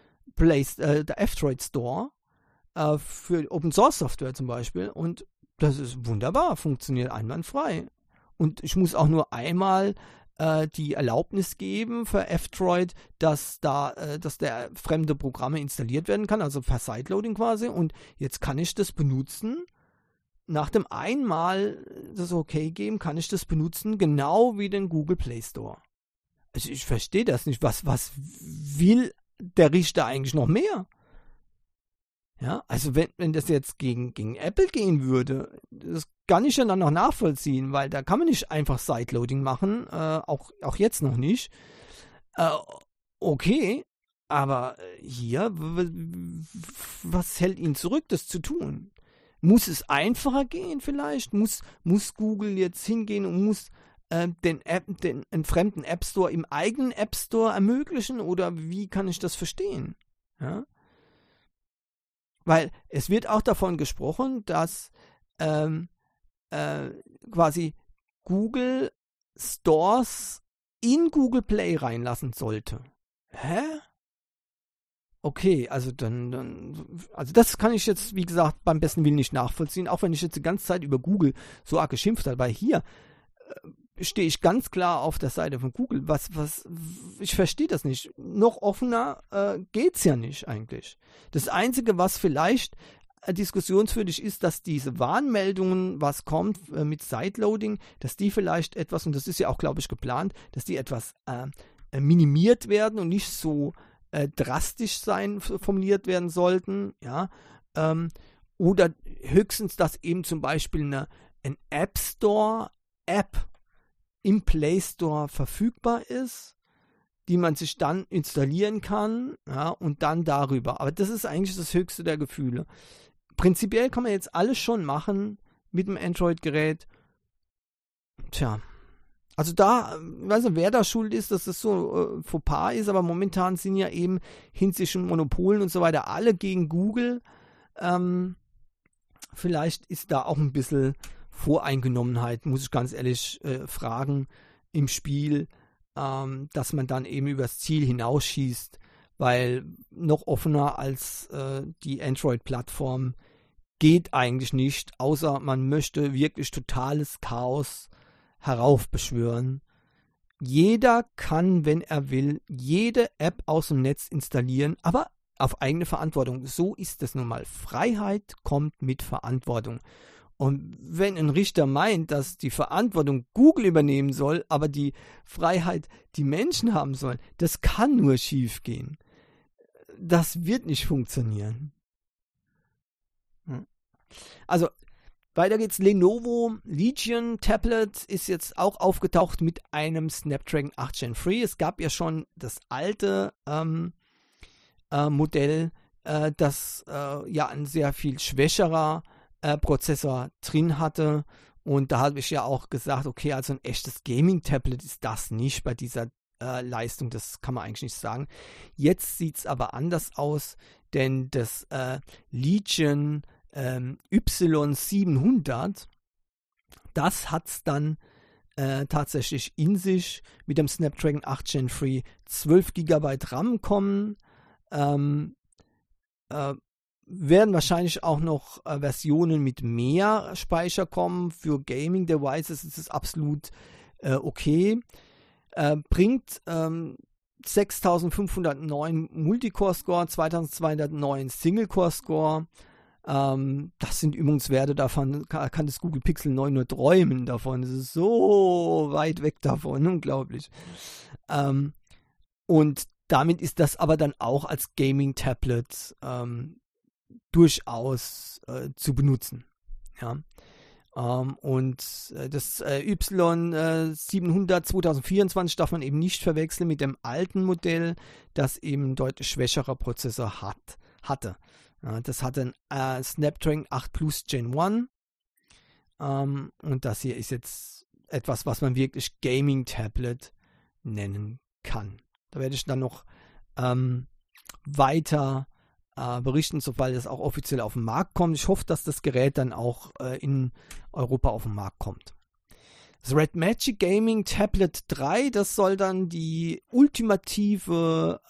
A: Store für Open Source Software zum Beispiel. Und das ist wunderbar, funktioniert einwandfrei. Und ich muss auch nur einmal die Erlaubnis geben für F-Droid, dass der fremde Programme installiert werden kann, also per Sideloading quasi. Und jetzt kann ich das benutzen. Nach dem einmal das Okay geben, kann ich das benutzen, genau wie den Google Play Store. Also ich verstehe das nicht. Was will der Richter eigentlich noch mehr? Ja, also wenn das jetzt gegen Apple gehen würde, das kann ich ja dann noch nachvollziehen, weil da kann man nicht einfach Sideloading machen, auch jetzt noch nicht. Okay, aber hier, was hält ihn zurück, das zu tun? Muss es einfacher gehen vielleicht? Muss Google jetzt hingehen und muss den fremden App Store im eigenen App Store ermöglichen? Oder wie kann ich das verstehen? Ja? Weil es wird auch davon gesprochen, dass quasi Google Stores in Google Play reinlassen sollte. Hä? Okay, also also das kann ich jetzt, wie gesagt, beim besten Willen nicht nachvollziehen, auch wenn ich jetzt die ganze Zeit über Google so arg geschimpft habe, weil hier stehe ich ganz klar auf der Seite von Google. Ich verstehe das nicht. Noch offener geht's ja nicht eigentlich. Das Einzige, was vielleicht diskussionswürdig ist, dass diese Warnmeldungen, was kommt mit Sideloading, dass die vielleicht etwas, und das ist ja auch, glaube ich, geplant, dass die etwas minimiert werden und nicht so drastisch formuliert werden sollten, ja, oder höchstens, dass eben zum Beispiel ein App Store App im Play Store verfügbar ist, die man sich dann installieren kann, ja, und dann darüber. Aber das ist eigentlich das höchste der Gefühle. Prinzipiell kann man jetzt alles schon machen mit dem Android-Gerät. tja. Also da, ich weiß nicht, wer da schuld ist, dass das so Fauxpas ist, aber momentan sind ja eben hinsichtlich Monopolen und so weiter alle gegen Google. Vielleicht ist da auch ein bisschen Voreingenommenheit, muss ich ganz ehrlich fragen, im Spiel, dass man dann eben übers Ziel hinausschießt, weil noch offener als die Android-Plattform geht eigentlich nicht, außer man möchte wirklich totales Chaos heraufbeschwören. Jeder kann, wenn er will, jede App aus dem Netz installieren, aber auf eigene Verantwortung. So ist es nun mal. Freiheit kommt mit Verantwortung. Und wenn ein Richter meint, dass die Verantwortung Google übernehmen soll, aber die Freiheit die Menschen haben sollen, das kann nur schief gehen. Das wird nicht funktionieren. Also, weiter geht's. Lenovo Legion Tablet ist jetzt auch aufgetaucht mit einem Snapdragon 8 Gen 3. Es gab ja schon das alte Modell, das ja ein sehr viel schwächerer Prozessor drin hatte. Und da habe ich ja auch gesagt, okay, also ein echtes Gaming-Tablet ist das nicht bei dieser Leistung. Das kann man eigentlich nicht sagen. Jetzt sieht es aber anders aus, denn das Legion Y700, das hat es dann tatsächlich in sich mit dem Snapdragon 8 Gen 3 12 GB RAM kommen. Werden wahrscheinlich auch noch Versionen mit mehr Speicher kommen. Für Gaming-Devices ist es absolut okay. Bringt 6509 Multicore-Score, 2209 Single-Core-Score. Das sind Übungswerte, davon kann das Google Pixel 9 nur träumen davon. Das ist so weit weg davon, unglaublich. Und damit ist das aber dann auch als Gaming-Tablet durchaus zu benutzen. Ja. Und das Y700 2024 darf man eben nicht verwechseln mit dem alten Modell, das eben ein deutlich schwächerer Prozessor hatte. Das hatte ein Snapdragon 8 Plus Gen 1 und das hier ist jetzt etwas, was man wirklich Gaming-Tablet nennen kann. Da werde ich dann noch weiter berichten, sobald es auch offiziell auf den Markt kommt. Ich hoffe, dass das Gerät dann auch in Europa auf den Markt kommt. Das Red Magic Gaming Tablet 3, das soll dann die ultimative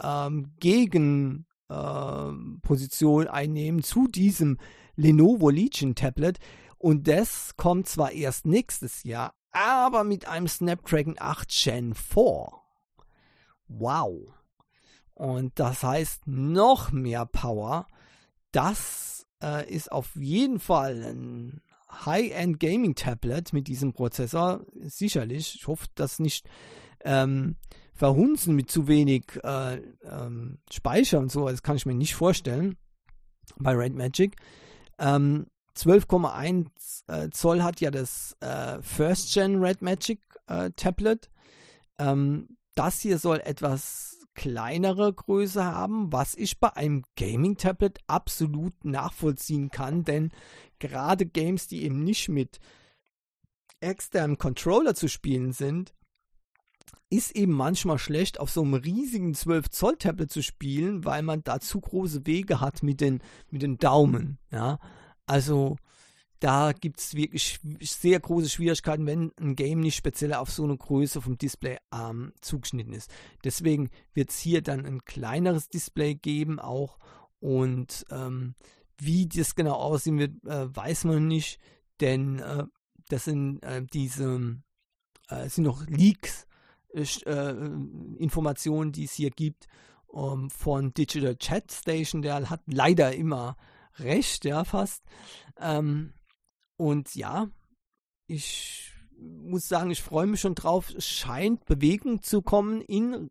A: Gegenposition einnehmen zu diesem Lenovo Legion Tablet. Und das kommt zwar erst nächstes Jahr, aber mit einem Snapdragon 8 Gen 4. Wow. Und das heißt noch mehr Power. Das ist auf jeden Fall ein High-End Gaming Tablet mit diesem Prozessor. Sicherlich. Ich hoffe, dass nicht verhunzen mit zu wenig Speicher und so. Das kann ich mir nicht vorstellen bei Red Magic. 12,1 Zoll hat ja das First Gen Red Magic Tablet. Das hier soll etwas kleinere Größe haben, was ich bei einem Gaming-Tablet absolut nachvollziehen kann, denn gerade Games, die eben nicht mit externem Controller zu spielen sind, ist eben manchmal schlecht, auf so einem riesigen 12-Zoll-Tablet zu spielen, weil man da zu große Wege hat mit den Daumen. Ja? Also da gibt es wirklich sehr große Schwierigkeiten, wenn ein Game nicht speziell auf so eine Größe vom Display zugeschnitten ist. Deswegen wird es hier dann ein kleineres Display geben auch. Und wie das genau aussehen wird, weiß man nicht, denn das sind sind noch Leaks, Informationen, die es hier gibt von Digital Chat Station. Der hat leider immer recht, ja, fast. Und ja, ich muss sagen, ich freue mich schon drauf. Es scheint Bewegung zu kommen im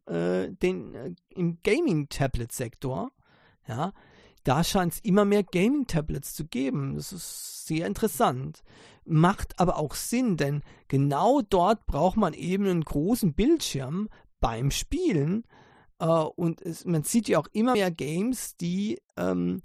A: Gaming-Tablet-Sektor. Ja, da scheint es immer mehr Gaming-Tablets zu geben. Das ist sehr interessant. Macht aber auch Sinn, denn genau dort braucht man eben einen großen Bildschirm beim Spielen. Und man sieht ja auch immer mehr Games, die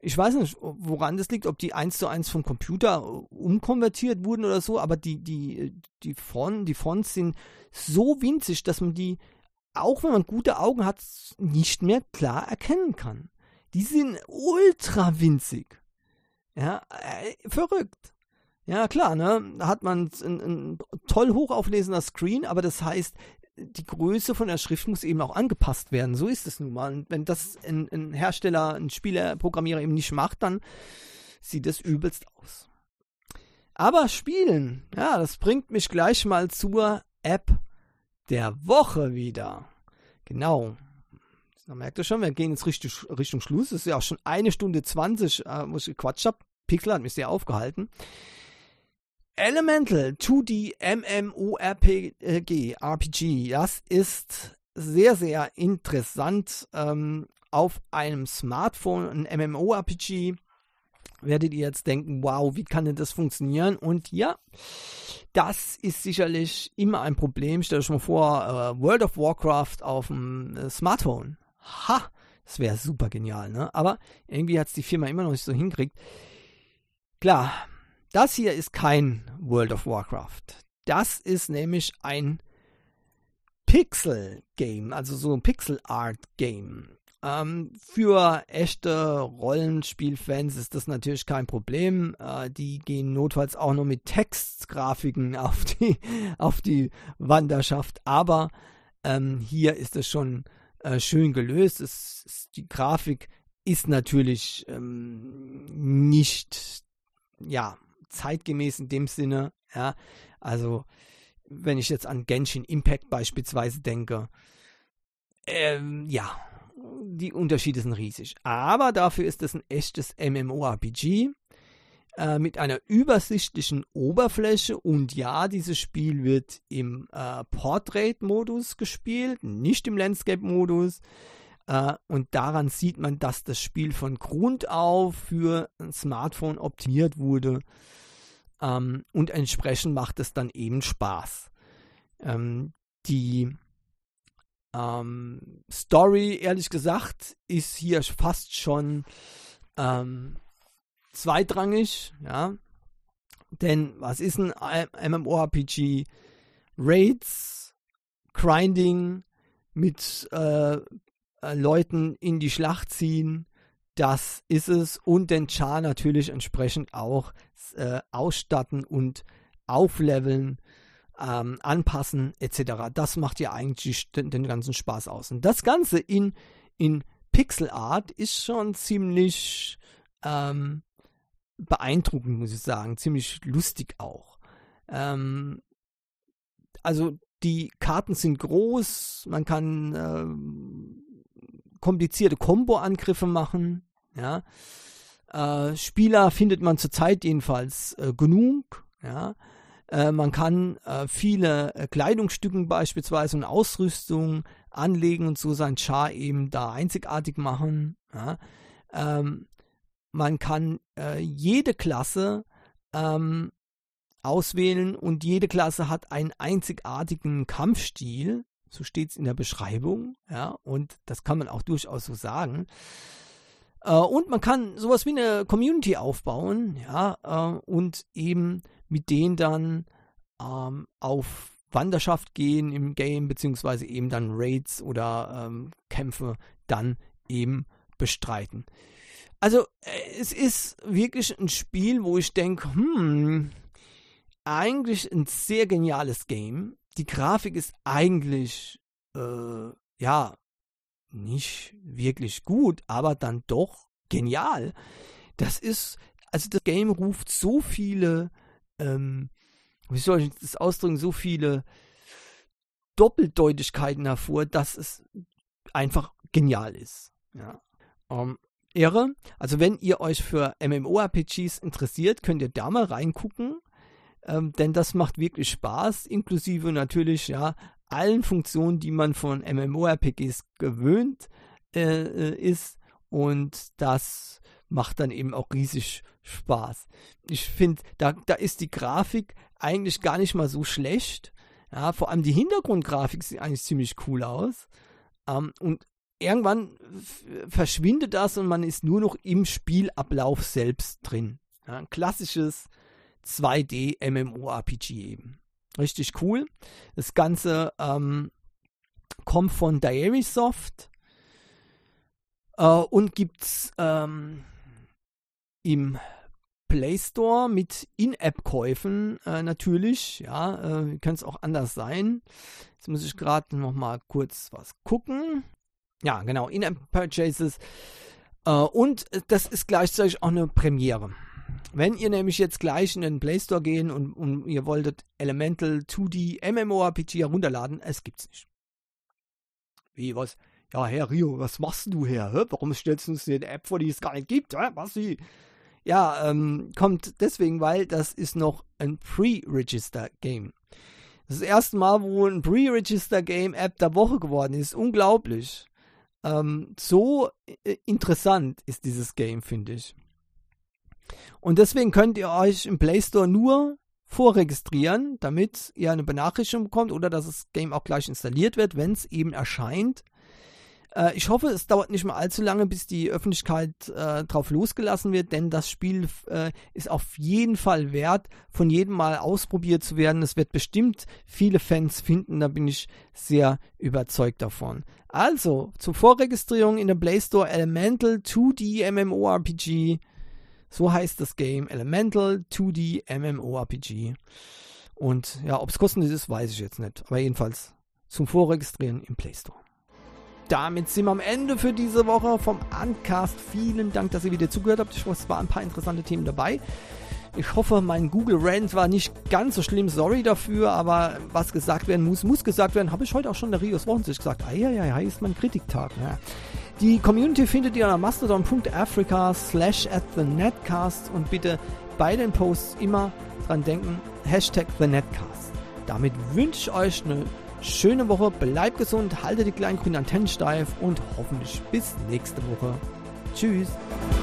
A: Ich weiß nicht, woran das liegt, ob die 1:1 vom Computer umkonvertiert wurden oder so, aber die Fonts sind so winzig, dass man die, auch wenn man gute Augen hat, nicht mehr klar erkennen kann. Die sind ultra winzig. Ja, verrückt. Ja, klar, ne? Da hat man ein toll hochauflesender Screen, aber das heißt, die Größe von der Schrift muss eben auch angepasst werden. So ist es nun mal. Und wenn das ein Hersteller, ein Spielerprogrammierer eben nicht macht, dann sieht es übelst aus. Aber Spielen, ja, das bringt mich gleich mal zur App der Woche wieder. Genau. Da merkt ihr schon, wir gehen jetzt Richtung Schluss. Es ist ja auch schon 1:20, wo ich gequatscht habe. Pixel hat mich sehr aufgehalten. Elemental 2D MMORPG, das ist sehr, sehr interessant. Auf einem Smartphone, ein MMORPG, werdet ihr jetzt denken, wow, wie kann denn das funktionieren? Und ja, das ist sicherlich immer ein Problem. Stellt euch mal vor, World of Warcraft auf dem Smartphone. Ha, das wäre super genial, ne? Aber irgendwie hat es die Firma immer noch nicht so hingekriegt. Klar, das hier ist kein World of Warcraft. Das ist nämlich ein Pixel-Game, also so ein Pixel-Art-Game. Für echte Rollenspielfans ist das natürlich kein Problem. Die gehen notfalls auch noch mit Textgrafiken auf die Wanderschaft. Aber hier ist es schon schön gelöst. Die Grafik ist natürlich nicht zeitgemäß in dem Sinne. Ja, also wenn ich jetzt an Genshin Impact beispielsweise denke, die Unterschiede sind riesig. Aber dafür ist es ein echtes MMORPG mit einer übersichtlichen Oberfläche. Und ja, dieses Spiel wird im Portrait-Modus gespielt, nicht im Landscape-Modus. Und daran sieht man, dass das Spiel von Grund auf für ein Smartphone optimiert wurde. Und entsprechend macht es dann eben Spaß. Die Story, ehrlich gesagt, ist hier fast schon zweitrangig, ja. Denn was ist ein MMORPG? Raids, Grinding, mit Leuten in die Schlacht ziehen, das ist es. Und den Char natürlich entsprechend auch ausstatten und aufleveln, anpassen etc. Das macht ja eigentlich den ganzen Spaß aus. Und das Ganze in Pixel Art ist schon ziemlich beeindruckend, muss ich sagen. Ziemlich lustig auch. Also die Karten sind groß, man kann komplizierte Combo-Angriffe machen. Ja. Spieler findet man zurzeit jedenfalls genug. Ja. Man kann viele Kleidungsstücke beispielsweise und Ausrüstung anlegen und so sein Char eben da einzigartig machen. Ja. Man kann jede Klasse auswählen und jede Klasse hat einen einzigartigen Kampfstil. So steht es in der Beschreibung, ja, und das kann man auch durchaus so sagen. Und man kann sowas wie eine Community aufbauen, ja, und eben mit denen dann auf Wanderschaft gehen im Game, beziehungsweise eben dann Raids oder Kämpfe dann eben bestreiten. Also es ist wirklich ein Spiel, wo ich denke, eigentlich ein sehr geniales Game. Die Grafik ist eigentlich, nicht wirklich gut, aber dann doch genial. Das Game ruft so viele, wie soll ich das ausdrücken, so viele Doppeldeutigkeiten hervor, dass es einfach genial ist. Ja. Irre. Also wenn ihr euch für MMORPGs interessiert, könnt ihr da mal reingucken. Denn das macht wirklich Spaß, inklusive natürlich allen Funktionen, die man von MMORPGs gewöhnt ist, und das macht dann eben auch riesig Spaß. Ich finde, da ist die Grafik eigentlich gar nicht mal so schlecht. Ja, vor allem die Hintergrundgrafik sieht eigentlich ziemlich cool aus. Und irgendwann verschwindet das und man ist nur noch im Spielablauf selbst drin. Ja, ein klassisches 2D MMORPG eben. Richtig cool. Das Ganze kommt von Diarysoft und gibt's im Play Store mit In-App-Käufen natürlich. Ja, könnte es auch anders sein. Jetzt muss ich gerade noch mal kurz was gucken. Ja, genau, In-App-Purchases. Und das ist gleichzeitig auch eine Premiere. Wenn ihr nämlich jetzt gleich in den Play Store gehen und ihr wolltet Elemental 2D MMORPG herunterladen, es gibt's nicht. Wie, was? Ja, Herr Rio, was machst du her? Hä? Warum stellst du uns eine App vor, die es gar nicht gibt? Hä? Was wie? Ja, kommt deswegen, weil das ist noch ein Pre-Register-Game. Das ist das erste Mal, wo ein Pre-Register-Game App der Woche geworden ist. Unglaublich. So interessant ist dieses Game, finde ich. Und deswegen könnt ihr euch im Play Store nur vorregistrieren, damit ihr eine Benachrichtigung bekommt oder dass das Game auch gleich installiert wird, wenn es eben erscheint. Ich hoffe, es dauert nicht mehr allzu lange, bis die Öffentlichkeit drauf losgelassen wird, denn das Spiel ist auf jeden Fall wert, von jedem Mal ausprobiert zu werden. Es wird bestimmt viele Fans finden, da bin ich sehr überzeugt davon. Also, zur Vorregistrierung in der Play Store Elemental 2D MMORPG. So heißt das Game, Elemental 2D MMORPG. Und ja, ob es kostenlos ist, weiß ich jetzt nicht. Aber jedenfalls zum Vorregistrieren im Play Store. Damit sind wir am Ende für diese Woche vom Uncast. Vielen Dank, dass ihr wieder zugehört habt. Ich hoffe, es waren ein paar interessante Themen dabei. Ich hoffe, mein Google Rant war nicht ganz so schlimm. Sorry dafür, aber was gesagt werden muss gesagt werden. Habe ich heute auch schon in der Rios Wochensicht gesagt. Eieiei, ist mein Kritiktag. Ja. Die Community findet ihr unter mastodon.africa/@thenetcast und bitte bei den Posts immer dran denken, #thenetcast. Damit wünsche ich euch eine schöne Woche, bleibt gesund, haltet die kleinen grünen Antennen steif und hoffentlich bis nächste Woche. Tschüss.